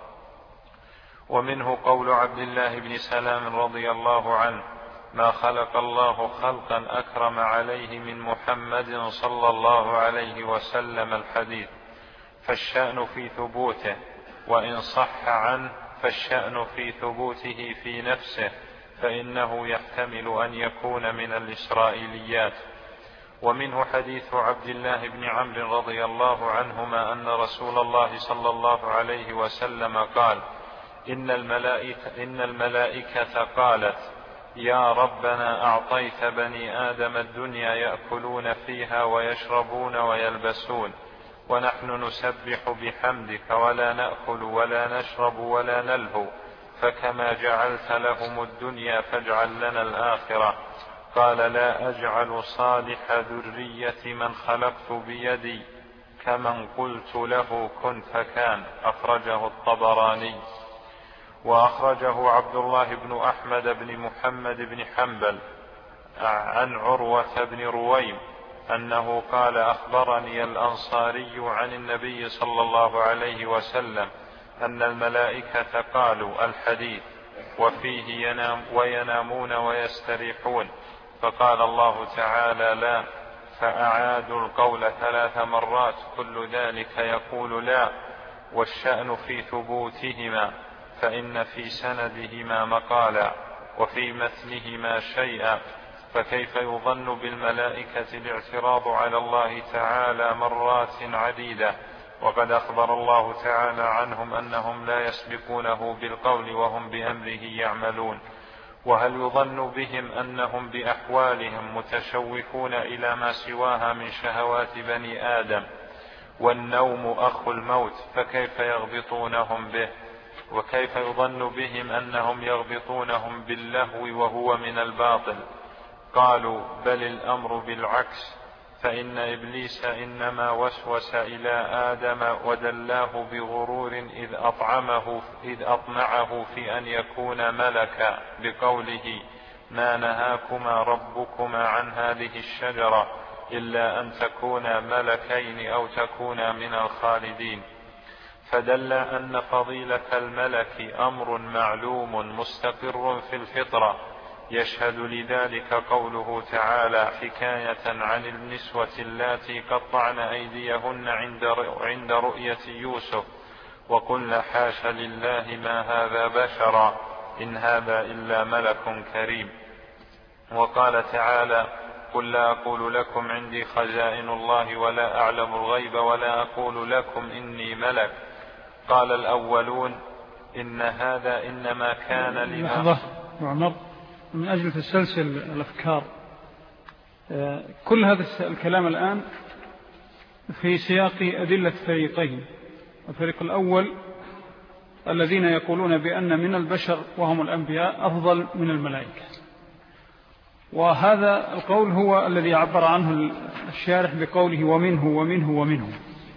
ومنه قول عبد الله بن سلام رضي الله عنه: ما خلق الله خلقا أكرم عليه من محمد صلى الله عليه وسلم الحديث، فالشأن في ثبوته، وإن صح عنه فالشأن في ثبوته في نفسه، فإنه يحتمل أن يكون من الإسرائيليات. ومنه حديث عبد الله بن عمرو رضي الله عنهما أن رسول الله صلى الله عليه وسلم قال: إن الملائكة قالت: يا ربنا أعطيت بني آدم الدنيا يأكلون فيها ويشربون ويلبسون، ونحن نسبح بحمدك ولا نأكل ولا نشرب ولا نلهو، فكما جعلت لهم الدنيا فاجعل لنا الآخرة. قال: لا أجعل صالح ذرية من خلقت بيدي كمن قلت له كن فكان. أخرجه الطبراني. وأخرجه عبد الله بن أحمد بن محمد بن حنبل عن عروة بن رويم أنه قال: أخبرني الأنصاري عن النبي صلى الله عليه وسلم أن الملائكة قالوا الحديث وفيه وينامون ويستريحون، فقال الله تعالى: لا، فأعادوا القول 3 مرات، كل ذلك يقول لا. والشأن في ثبوتهما، فإن في سندهما مقالا وفي متنهما شيئا، فكيف يظن بالملائكة الاعتراض على الله تعالى مرات عديدة، وقد أخبر الله تعالى عنهم أنهم لا يسبقونه بالقول وهم بأمره يعملون. وهل يظن بهم أنهم بأحوالهم متشوفون إلى ما سواها من شهوات بني آدم، والنوم أخو الموت، فكيف يغبطونهم به؟ وكيف يظن بهم أنهم يغبطونهم باللهو وهو من الباطل؟ قالوا بل الأمر بالعكس، فإن إبليس إنما وسوس إلى آدم ودلاه بغرور إذ أطمعه في أن يكون ملكا بقوله ما نهاكما ربكما عن هذه الشجرة إلا أن تكونا ملكين أو تكونا من الخالدين، فدل أن فضيلة الملك أمر معلوم مستقر في الفطرة، يشهد لذلك قوله تعالى حكاية عن النسوة اللاتي قطعن أيديهن عند رؤية يوسف وقلن حاش لله ما هذا بشرا إن هذا إلا ملك كريم. وقال تعالى قل لا أقول لكم عندي خزائن الله ولا أعلم الغيب ولا أقول لكم إني ملك. قال الأولون إن هذا إنما كان لحظة وعمر من أجل تسلسل الأفكار. كل هذا الكلام الآن في سياق أدلة فريقين. الفريق الأول الذين يقولون بأن من البشر وهم الأنبياء أفضل من الملائكة، وهذا القول هو الذي عبر عنه الشارح بقوله ومنه ومنه ومنه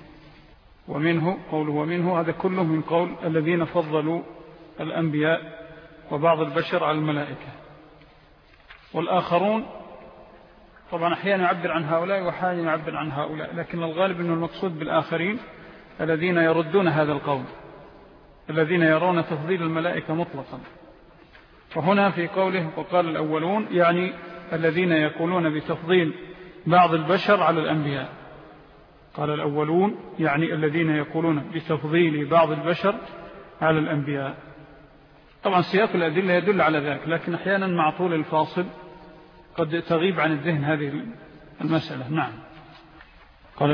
ومنه، قوله ومنه هذا كله من قول الذين فضلوا الأنبياء وبعض البشر على الملائكة. والآخرون طبعا أحيانا يعبر عن هؤلاء وحالا يعبر عن هؤلاء، لكن الغالب أنه المقصود بالآخرين الذين يردون هذا القول، الذين يرون تفضيل الملائكة مطلقا. وهنا في قوله وقال الأولون يعني الذين يقولون بتفضيل بعض البشر على الأنبياء. قال الأولون يعني الذين يقولون بتفضيل بعض البشر على الأنبياء. طبعا سياق الأدلة يدل على ذلك، لكن أحيانا مع طول الفاصل قد تغيب عن الذهن هذه المسألة. نعم. قال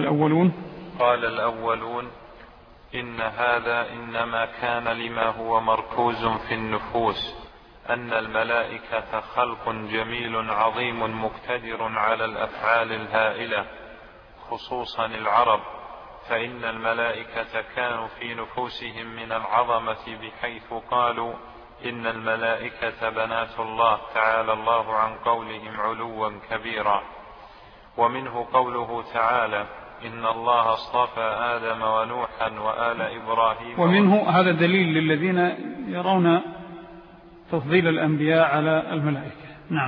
الأولون إن هذا إنما كان لما هو مركوز في النفوس، أن الملائكة خلق جميل عظيم مقتدر على الأفعال الهائلة، خصوصا العرب، فإن الملائكة كانوا في نفوسهم من العظمة بحيث قالوا إن الملائكة بنات الله تعالى الله عن قولهم علوا كبيرا. ومنه قوله تعالى إن الله اصطفى آدم ونوحا وآل إبراهيم. ومنه هذا دليل للذين يرون تفضيل الأنبياء على الملائكة. نعم.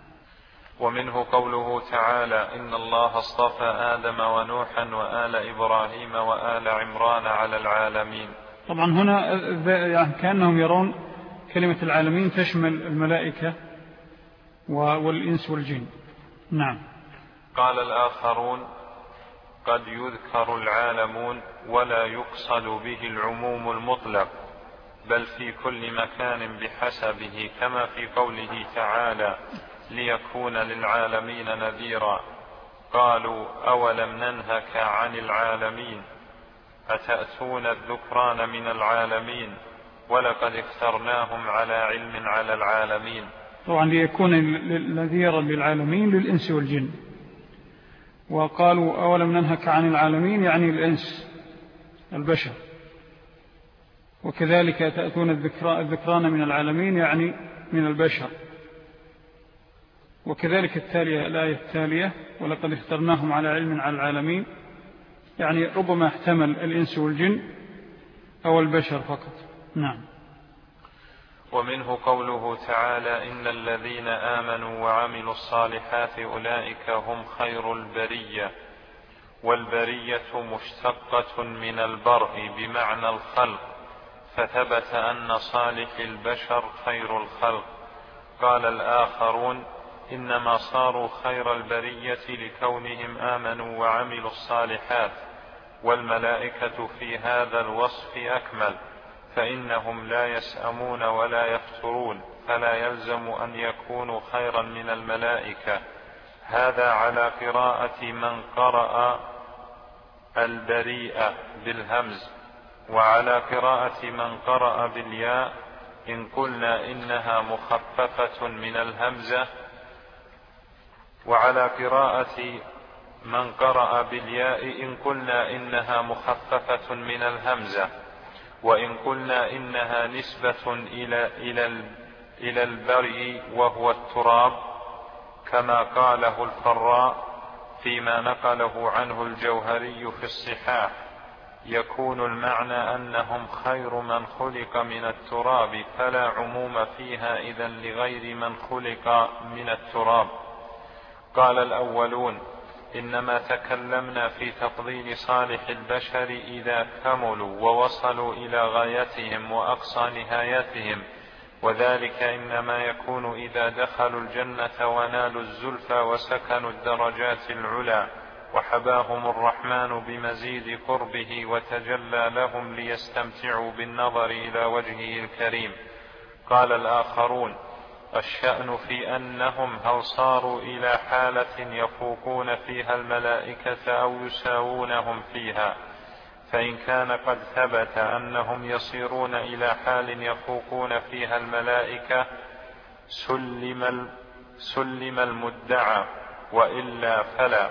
ومنه قوله تعالى إن الله اصطفى آدم ونوحا وآل إبراهيم وآل عمران على العالمين. طبعا هنا يعني كأنهم يرون كلمة العالمين تشمل الملائكة والإنس والجن. نعم. قال الآخرون قد يذكر العالمون ولا يقصد به العموم المطلق، بل في كل مكان بحسبه، كما في قوله تعالى ليكون للعالمين نذيرا. قالوا أولم ننهك عن العالمين أتأتون الذكران من العالمين ولقد اخترناهم على علم على العالمين. طبعا ليكون نذيرا للعالمين للإنس والجن. وقالوا أولم ننهك عن العالمين يعني الإنس البشر، وكذلك تأتون الذكران من العالمين يعني من البشر، وكذلك الآية التالية ولقد اخترناهم على علم على العالمين يعني ربما احتمل الإنس والجن أو البشر فقط. نعم. ومنه قوله تعالى إن الذين آمنوا وعملوا الصالحات أولئك هم خير البرية. والبرية مشتقة من البرء بمعنى الخلق، فثبت أن صالح البشر خير الخلق. قال الآخرون إنما صاروا خير البرية لكونهم آمنوا وعملوا الصالحات، والملائكة في هذا الوصف أكمل، فإنهم لا يسأمون ولا يفترون، فلا يلزم أن يكونوا خيرا من الملائكة. هذا على قراءة من قرأ البريئة بالهمز، وعلى قراءة من قرأ بالياء إن قلنا إنها مخففة من الهمزة، وعلى قراءة من قرأ بالياء إن قلنا إنها مخففة من الهمزة، وإن قلنا إنها نسبة إلى البري وهو التراب كما قاله الفراء فيما نقله عنه الجوهري في الصحاح، يكون المعنى أنهم خير من خلق من التراب، فلا عموم فيها إذن لغير من خلق من التراب. قال الأولون إنما تكلمنا في تفضيل صالح البشر إذا كملوا ووصلوا إلى غايتهم وأقصى نهايتهم، وذلك إنما يكون إذا دخلوا الجنة ونالوا الزلفى وسكنوا الدرجات العلى وحباهم الرحمن بمزيد قربه وتجلى لهم ليستمتعوا بالنظر إلى وجهه الكريم. قال الآخرون الشأن في أنهم هل صاروا إلى حالة يفوقون فيها الملائكة أو يساوونهم فيها، فإن كان قد ثبت أنهم يصيرون إلى حال يفوقون فيها الملائكة سلم المدعى، وإلا فلا.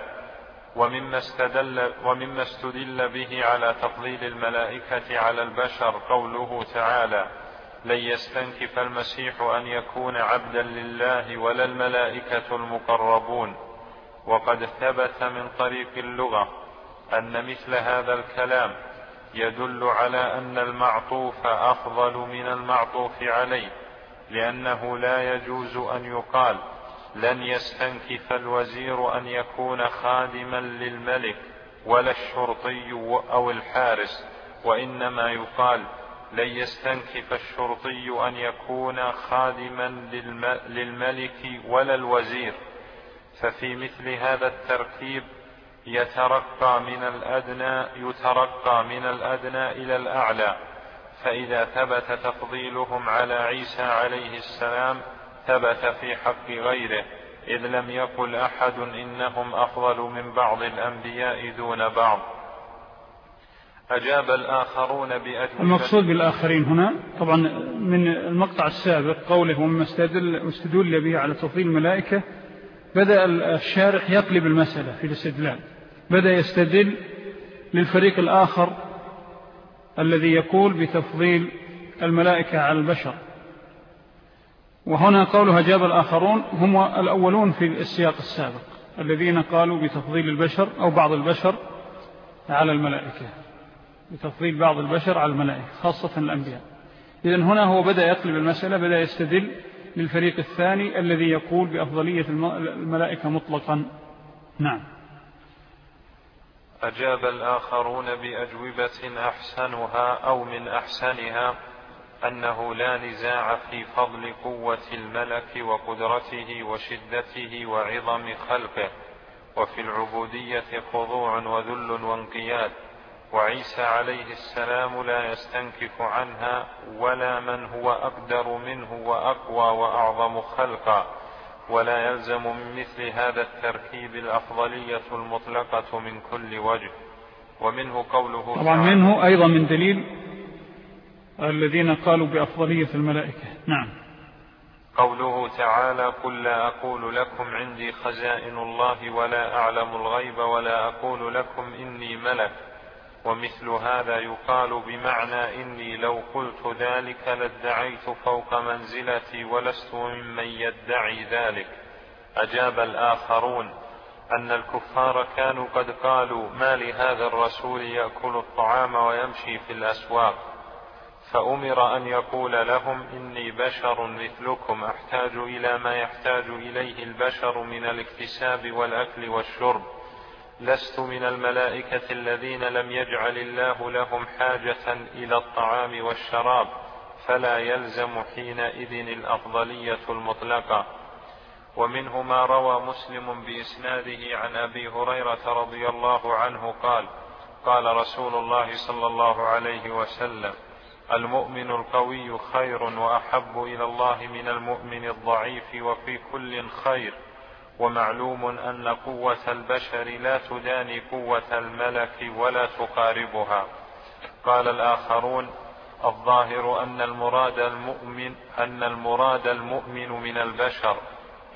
ومما استدل به على تفضيل الملائكة على البشر قوله تعالى لن يستنكف المسيح أن يكون عبدا لله ولا الملائكة المقربون. وقد ثبت من طريق اللغة أن مثل هذا الكلام يدل على أن المعطوف أفضل من المعطوف عليه، لأنه لا يجوز أن يقال لن يستنكف الوزير أن يكون خادما للملك ولا الشرطي أو الحارس، وإنما يقال لن يستنكف الشرطي أن يكون خادما للملك ولا الوزير. ففي مثل هذا التركيب يترقى من الأدنى إلى الأعلى. فإذا ثبت تفضيلهم على عيسى عليه السلام ثبت في حق غيره، إذ لم يقل أحد إنهم أفضل من بعض الأنبياء دون بعض. أجاب الآخرون بأجوبة. المقصود بالآخرين هنا طبعا من المقطع السابق قوله ومما استدل به على تفضيل الملائكة، بدأ الشارح يقلب المسألة في الاستدلال، بدأ يستدل للفريق الآخر الذي يقول بتفضيل الملائكة على البشر. وهنا قوله أجاب الآخرون هم الأولون في السياق السابق الذين قالوا بتفضيل البشر أو بعض البشر على الملائكة، بتفضيل بعض البشر على الملائكة خاصة الأنبياء. إذن هنا هو بدأ يقلب المسألة، بدأ يستدل للفريق الثاني الذي يقول بأفضلية الملائكة مطلقا. نعم. أجاب الآخرون بأجوبة أحسنها أو من أحسنها أنه لا نزاع في فضل قوة الملك وقدرته وشدته وعظم خلقه، وفي العبودية خضوع وذل وانقياد، وعيسى عليه السلام لا يستنكف عنها ولا من هو أقدر منه وأقوى وأعظم خلقا، ولا يلزم من مثل هذا التركيب الأفضلية المطلقة من كل وجه. ومنه قوله طبعا منه أيضا من دليل الذين قالوا بأفضلية الملائكة. نعم. قوله تعالى قل لا أقول لكم عندي خزائن الله ولا أعلم الغيب ولا أقول لكم إني ملك، ومثل هذا يقال بمعنى إني لو قلت ذلك لادعيت فوق منزلتي ولست ممن يدعي ذلك. أجاب الآخرون أن الكفار كانوا قد قالوا ما لهذا الرسول يأكل الطعام ويمشي في الأسواق، فأمر أن يقول لهم إني بشر مثلكم أحتاج إلى ما يحتاج إليه البشر من الاكتساب والأكل والشرب، لست من الملائكة الذين لم يجعل الله لهم حاجة إلى الطعام والشراب، فلا يلزم حينئذ الأفضلية المطلقة. ومنه ما روى مسلم بإسناده عن أبي هريرة رضي الله عنه قال قال رسول الله صلى الله عليه وسلم المؤمن القوي خير وأحب إلى الله من المؤمن الضعيف وفي كل خير، ومعلوم أن قوة البشر لا تداني قوة الملك ولا تقاربها. قال الآخرون الظاهر أن المراد المؤمن من البشر،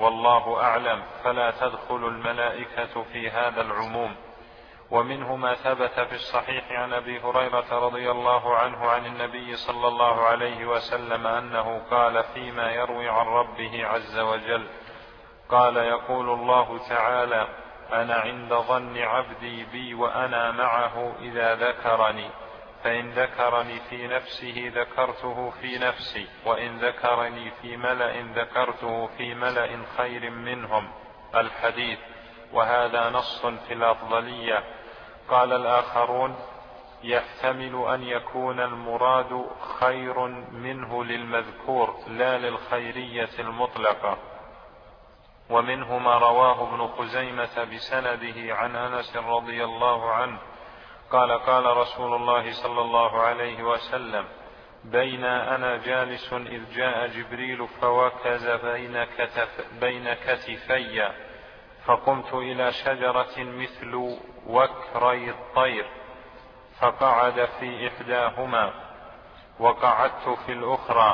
والله أعلم، فلا تدخل الملائكة في هذا العموم. ومنه ما ثبت في الصحيح عن أبي هريرة رضي الله عنه عن النبي صلى الله عليه وسلم أنه قال فيما يروي عن ربه عز وجل: قال يقول الله تعالى: أنا عند ظن عبدي بي وأنا معه إذا ذكرني، فإن ذكرني في نفسه ذكرته في نفسي، وإن ذكرني في ملأ ذكرته في ملأ خير منهم. الحديث. وهذا نص في الأفضلية. قال الآخرون: يحتمل أن يكون المراد خير منه للمذكور لا للخيرية المطلقة. ومنه ما رواه ابن خزيمة بسنده عن أنس رضي الله عنه قال: قال رسول الله صلى الله عليه وسلم: بين أنا جالس إذ جاء جبريل فوكز بين كتفي، فقمت إلى شجرة مثل وكري الطير فقعد في إحداهما، وقعدت في الأخرى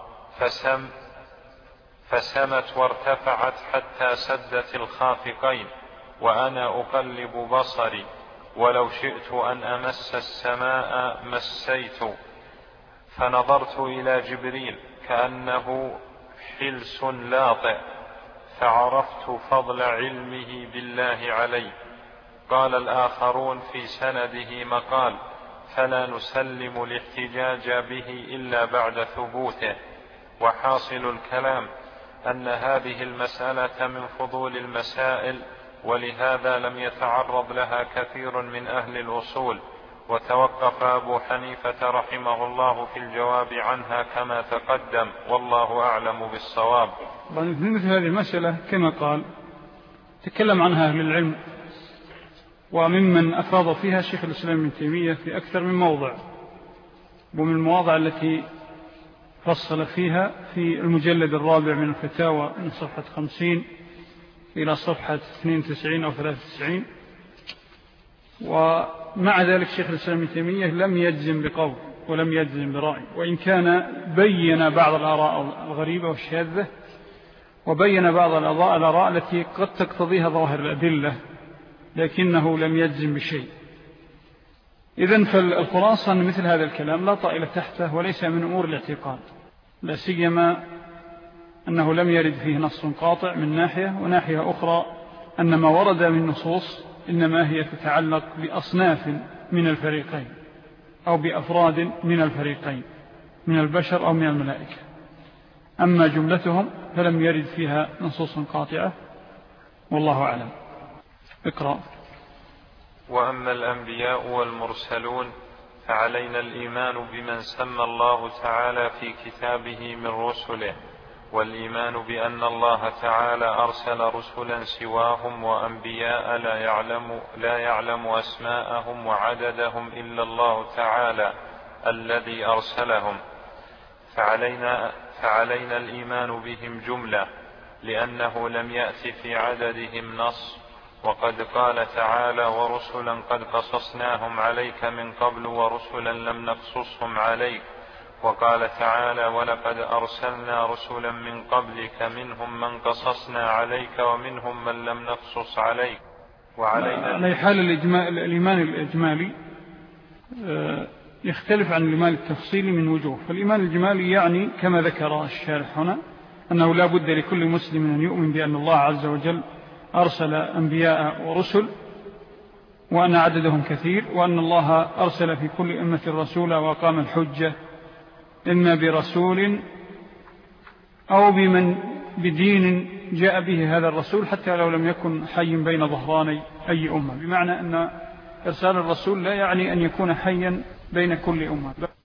فسمت وارتفعت حتى سدت الخافقين، وأنا أقلب بصري، ولو شئت أن أمس السماء مسيت. فنظرت إلى جبريل كأنه حلس لاطع، فعرفت فضل علمه بالله علي. قال الآخرون في سنده مقال، فلا نسلم الاحتجاج به إلا بعد ثبوته. وحاصل الكلام أن هذه المسألة من فضول المسائل، ولهذا لم يتعرض لها كثير من أهل الأصول، وتوقف أبو حنيفة رحمه الله في الجواب عنها كما تقدم، والله أعلم بالصواب. مثل هذه المسألة كما قال تكلم عنها أهل العلم، وممن أفاض فيها شيخ الإسلام ابن تيمية في أكثر من موضع، ومن المواضع التي فصل فيها في المجلد الرابع من الفتاوى من صفحة 50 إلى صفحة 92 أو 93. ومع ذلك شيخ الإسلام ابن تيمية لم يجزم بقول ولم يجزم برأي، وإن كان بين بعض الآراء الغريبة والشاذة، وبين بعض الآراء التي قد تقتضيها ظاهر الأدلة، لكنه لم يجزم بشيء. إذن فالخلاصة أن مثل هذا الكلام لا طائل تحته، وليس من أمور الاعتقاد، لا سيما أنه لم يرد فيه نص قاطع من ناحية، وناحية أخرى أن ما ورد من نصوص إنما هي تتعلق بأصناف من الفريقين أو بأفراد من الفريقين من البشر أو من الملائكة، أما جملتهم فلم يرد فيها نصوص قاطعة، والله أعلم. اقرأ. وأما الأنبياء والمرسلون فعلينا الإيمان بمن سمى الله تعالى في كتابه من رسله، والإيمان بأن الله تعالى أرسل رسلا سواهم وأنبياء لا يعلم أسماءهم وعددهم إلا الله تعالى الذي أرسلهم، فعلينا الإيمان بهم جملة، لأنه لم يأت في عددهم نص. وقد قال تعالى: ورسلا قد قصصناهم عليك من قبل ورسلا لم نقصصهم عليك. وقال تعالى: ولقد أرسلنا رسلا من قبلك منهم من قصصنا عليك ومنهم من لم نقصص عليك. على حال الإيمان الإجمالي يختلف عن الإيمان التفصيلي من وجوه. فالإيمان الإجمالي يعني كما ذكر الشارح هنا أنه لا بد لكل مسلم أن يؤمن بأن الله عز وجل أرسل أنبياء ورسل، وأن عددهم كثير، وأن الله أرسل في كل أمة رسولا وقام الحجة إما برسول أو بدين جاء به هذا الرسول حتى لو لم يكن حي بين ظهراني أي أمة، بمعنى أن إرسال الرسول لا يعني أن يكون حيا بين كل أمة.